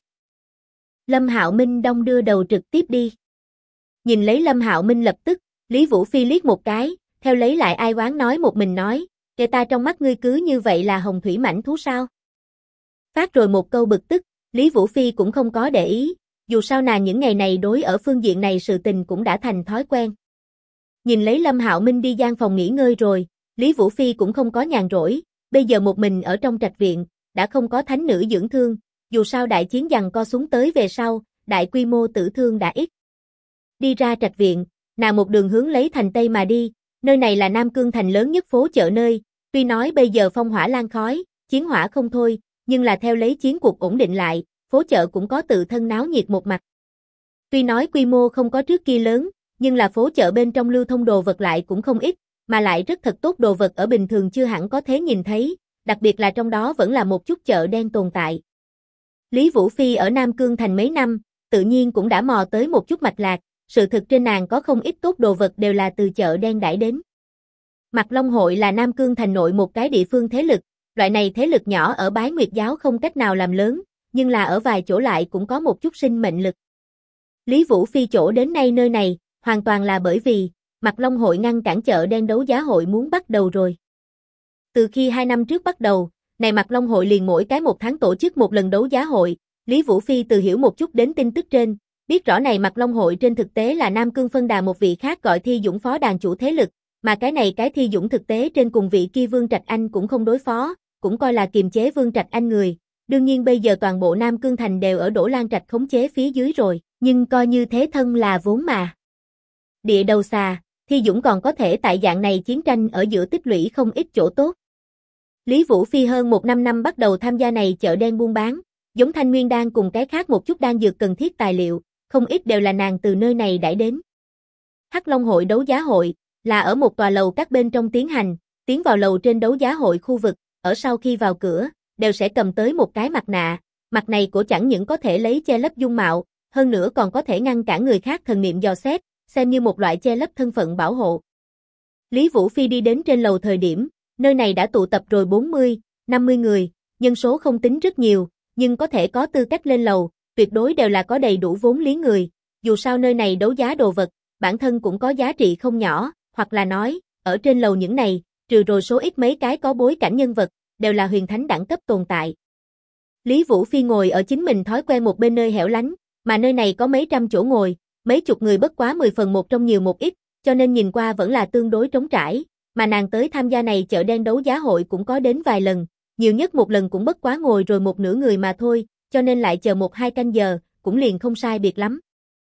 Lâm Hạo Minh đong đưa đầu trực tiếp đi. Nhìn lấy Lâm Hạo Minh lập tức, Lý Vũ Phi liếc một cái, theo lấy lại ai oán nói một mình nói, kể ta trong mắt ngươi cứ như vậy là hồng thủy mãnh thú sao? Phát rồi một câu bực tức, Lý Vũ Phi cũng không có để ý, dù sao nàng những ngày này đối ở phương diện này sự tình cũng đã thành thói quen. Nhìn lấy Lâm Hạo Minh đi gian phòng nghỉ ngơi rồi, Lý Vũ Phi cũng không có nhàn rỗi, bây giờ một mình ở trong trạch viện, đã không có thánh nữ dưỡng thương, dù sao đại chiến giằng co xuống tới về sau, đại quy mô tử thương đã ít. Đi ra trạch viện, nàng một đường hướng lấy thành Tây mà đi, nơi này là Nam Cương thành lớn nhất phố chợ nơi, tuy nói bây giờ phong hỏa lan khói, chiến hỏa không thôi, nhưng là theo lấy chiến cuộc ổn định lại, phố chợ cũng có tự thân náo nhiệt một mặt. Tuy nói quy mô không có trước kia lớn, nhưng là phố chợ bên trong lưu thông đồ vật lại cũng không ít, mà lại rất thật tốt đồ vật ở bình thường chưa hẳn có thế nhìn thấy, đặc biệt là trong đó vẫn là một chút chợ đen tồn tại. Lý Vũ Phi ở Nam Cương thành mấy năm, tự nhiên cũng đã mò tới một chút mạch lạc, sự thực trên nàng có không ít tốt đồ vật đều là từ chợ đen đãi đến. Mạc Long hội là Nam Cương thành nội một cái địa phương thế lực, loại này thế lực nhỏ ở Bái Nguyệt giáo không cách nào làm lớn, nhưng là ở vài chỗ lại cũng có một chút sinh mệnh lực. Lý Vũ Phi chỗ đến nay nơi này, hoàn toàn là bởi vì Mạc Long hội ngăn cản chợ đen đấu giá hội muốn bắt đầu rồi. Từ khi 2 năm trước bắt đầu, này Mạc Long hội liền mỗi cái 1 tháng tổ chức một lần đấu giá hội, Lý Vũ Phi từ hiểu một chút đến tin tức trên, biết rõ này Mạc Long hội trên thực tế là Nam Cương phân đà một vị khác gọi Thi Dũng phó đàn chủ thế lực, mà cái Thi Dũng thực tế trên cùng vị kia Vương Trạch Anh cũng không đối phó, cũng coi là kiềm chế Vương Trạch Anh người. Đương nhiên bây giờ toàn bộ Nam Cương thành đều ở Đỗ Lan Trạch khống chế phía dưới rồi, nhưng coi như thế thân là vốn mà. Địa đầu xà, Thi Dũng còn có thể tại dạng này chiến tranh ở giữa tích lũy không ít chỗ tốt. Lý Vũ Phi hơn 1 năm bắt đầu tham gia này chợ đen buôn bán, giống Thanh Nguyên đan cùng cái khác một chút đan dược cần thiết tài liệu, không ít đều là nàng từ nơi này đãi đến. Hắc Long hội đấu giá hội là ở một tòa lầu các bên trong tiến hành, tiến vào lầu trên đấu giá hội khu vực, ở sau khi vào cửa, đều sẽ cầm tới một cái mặt nạ, mặt này của chẳng những có thể lấy che lấp dung mạo, hơn nữa còn có thể ngăn cản người khác thần niệm dò xét, xem như một loại che lấp thân phận bảo hộ. Lý Vũ Phi đi đến trên lầu thời điểm, nơi này đã tụ tập rồi 40, 50 người, nhân số không tính rất nhiều, nhưng có thể có tư cách lên lầu, tuyệt đối đều là có đầy đủ vốn liếng người, dù sao nơi này đấu giá đồ vật, bản thân cũng có giá trị không nhỏ, hoặc là nói, ở trên lầu những này, trừ rồi số ít mấy cái có bối cảnh nhân vật, đều là huyền thánh đẳng cấp tồn tại. Lý Vũ Phi ngồi ở chính mình thói quen một bên nơi hẻo lánh, mà nơi này có mấy trăm chỗ ngồi, mấy chục người bất quá 10 phần 1 trong nhiều một ít, cho nên nhìn qua vẫn là tương đối trống trải, mà nàng tới tham gia này chợ đen đấu giá hội cũng có đến vài lần, nhiều nhất một lần cũng bất quá ngồi rồi một nửa người mà thôi, cho nên lại chờ 1-2 canh giờ, cũng liền không sai biệt lắm.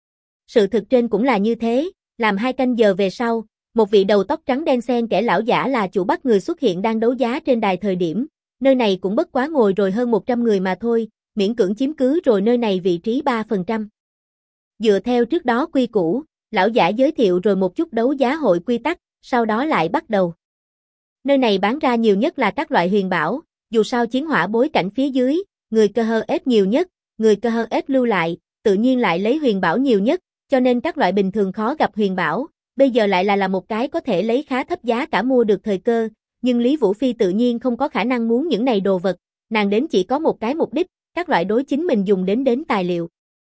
Sự thực trên cũng là như thế, làm 2 canh giờ về sau, một vị đầu tóc trắng đen xen kẻ lão giả là chủ bắt người xuất hiện đang đấu giá trên đài thời điểm, nơi này cũng bất quá ngồi rồi hơn 100 người mà thôi, miễn cưỡng chiếm cứ rồi nơi này vị trí 3%. Dựa theo trước đó quy củ, lão giả giới thiệu rồi một chút đấu giá hội quy tắc, sau đó lại bắt đầu. Nơi này bán ra nhiều nhất là các loại huyền bảo, dù sao chiến hỏa bối cảnh phía dưới, người cơ hơ ép nhiều nhất, người cơ hơ ép lưu lại, tự nhiên lại lấy huyền bảo nhiều nhất, cho nên các loại bình thường khó gặp huyền bảo, bây giờ lại là một cái có thể lấy khá thấp giá cả mua được thời cơ, nhưng Lý Vũ Phi tự nhiên không có khả năng muốn những này đồ vật, nàng đến chỉ có một cái mục đích, các loại đối chính mình dùng đến tài liệu.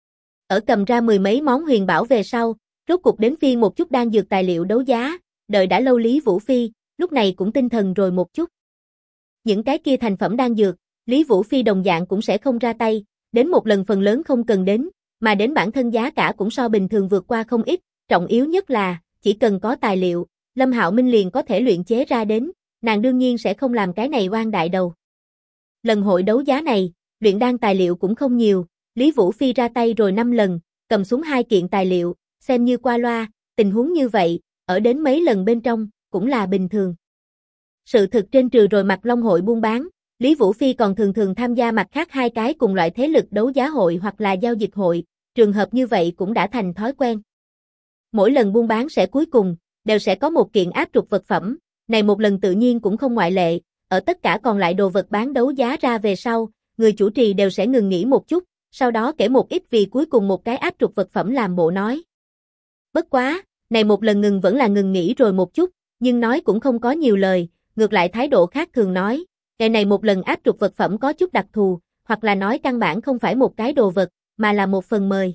Ở cầm ra 10 mấy món huyền bảo về sau, rốt cục đến phiên một chút đan dược tài liệu đấu giá, đợi đã lâu Lý Vũ Phi, lúc này cũng tinh thần rồi một chút. Những cái kia thành phẩm đan dược, Lý Vũ Phi đồng dạng cũng sẽ không ra tay, đến một lần phần lớn không cần đến, mà đến bản thân giá cả cũng so bình thường vượt qua không ít, trọng yếu nhất là, chỉ cần có tài liệu, Lâm Hạo Minh liền có thể luyện chế ra đến, nàng đương nhiên sẽ không làm cái này oan đại đầu. Lần hội đấu giá này, luyện đan tài liệu cũng không nhiều, Lý Vũ Phi ra tay rồi 5 lần, cầm xuống 2 kiện tài liệu, xem như qua loa, tình huống như vậy, ở đến mấy lần bên trong, cũng là bình thường. Sự thực trên trừ rồi Mạc Long hội buôn bán, Lý Vũ Phi còn thường tham gia mặt khác 2 cái cùng loại thế lực đấu giá hội hoặc là giao dịch hội, trường hợp như vậy cũng đã thành thói quen. Mỗi lần buôn bán sẽ cuối cùng, đều sẽ có một kiện áp trục vật phẩm, này một lần tự nhiên cũng không ngoại lệ, ở tất cả còn lại đồ vật bán đấu giá ra về sau, người chủ trì đều sẽ ngừng nghỉ một chút, sau đó kể một ít vì cuối cùng một cái áp trục vật phẩm làm bộ nói. Bất quá, này một lần ngừng vẫn là ngừng nghỉ rồi một chút, nhưng nói cũng không có nhiều lời, ngược lại thái độ khác thường nói, ngày này một lần áp trục vật phẩm có chút đặc thù, hoặc là nói căn bản không phải một cái đồ vật, mà là một phần mời.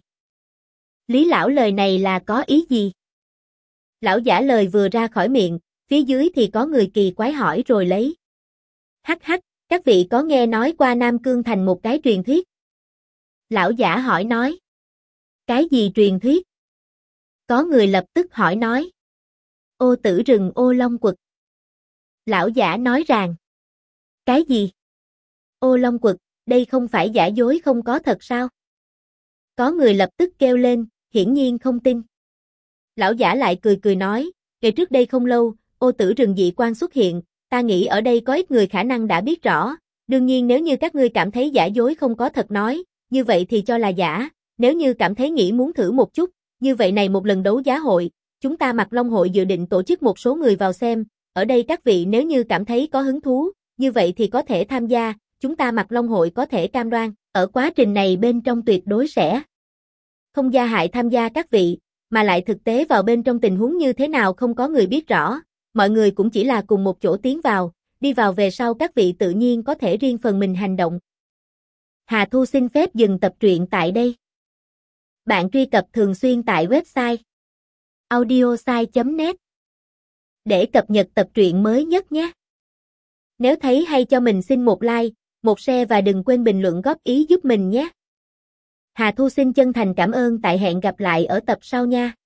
Lý lão lời này là có ý gì? Lão giả lời vừa ra khỏi miệng, phía dưới thì có người kỳ quái hỏi rồi lấy. Hắc hắc, Các vị có nghe nói qua Nam Cương Thành một cái truyền thuyết? Lão giả hỏi nói. Cái gì truyền thuyết? Có người lập tức hỏi nói. Ô Tử Rừng Ô Long Quật. Lão giả nói rằng. Cái gì? Ô Long Quật, đây không phải giả dối không có thật sao? Có người lập tức kêu lên, hiển nhiên không tin. Lão giả lại cười cười nói, ngày trước đây không lâu, Ô Tử Rừng dị quan xuất hiện, ta nghĩ ở đây có ít người khả năng đã biết rõ, đương nhiên nếu như các ngươi cảm thấy giả dối không có thật nói, như vậy thì cho là giả, nếu như cảm thấy nghĩ muốn thử một chút, như vậy này một lần đấu giá hội, chúng ta Mạc Long hội dự định tổ chức một số người vào xem, ở đây các vị nếu như cảm thấy có hứng thú, như vậy thì có thể tham gia, chúng ta Mạc Long hội có thể cam đoan, ở quá trình này bên trong tuyệt đối sẽ không gia hại tham gia các vị, mà lại thực tế vào bên trong tình huống như thế nào không có người biết rõ, mọi người cũng chỉ là cùng một chỗ tiến vào, đi vào về sau các vị tự nhiên có thể riêng phần mình hành động. Hà Thu xin phép dừng tập truyện tại đây. Bạn truy cập thường xuyên tại website audiosai.net để cập nhật tập truyện mới nhất nhé. Nếu thấy hay cho mình xin một like, một share và đừng quên bình luận góp ý giúp mình nhé. Hà Thu xin chân thành cảm ơn tại hẹn gặp lại ở tập sau nha.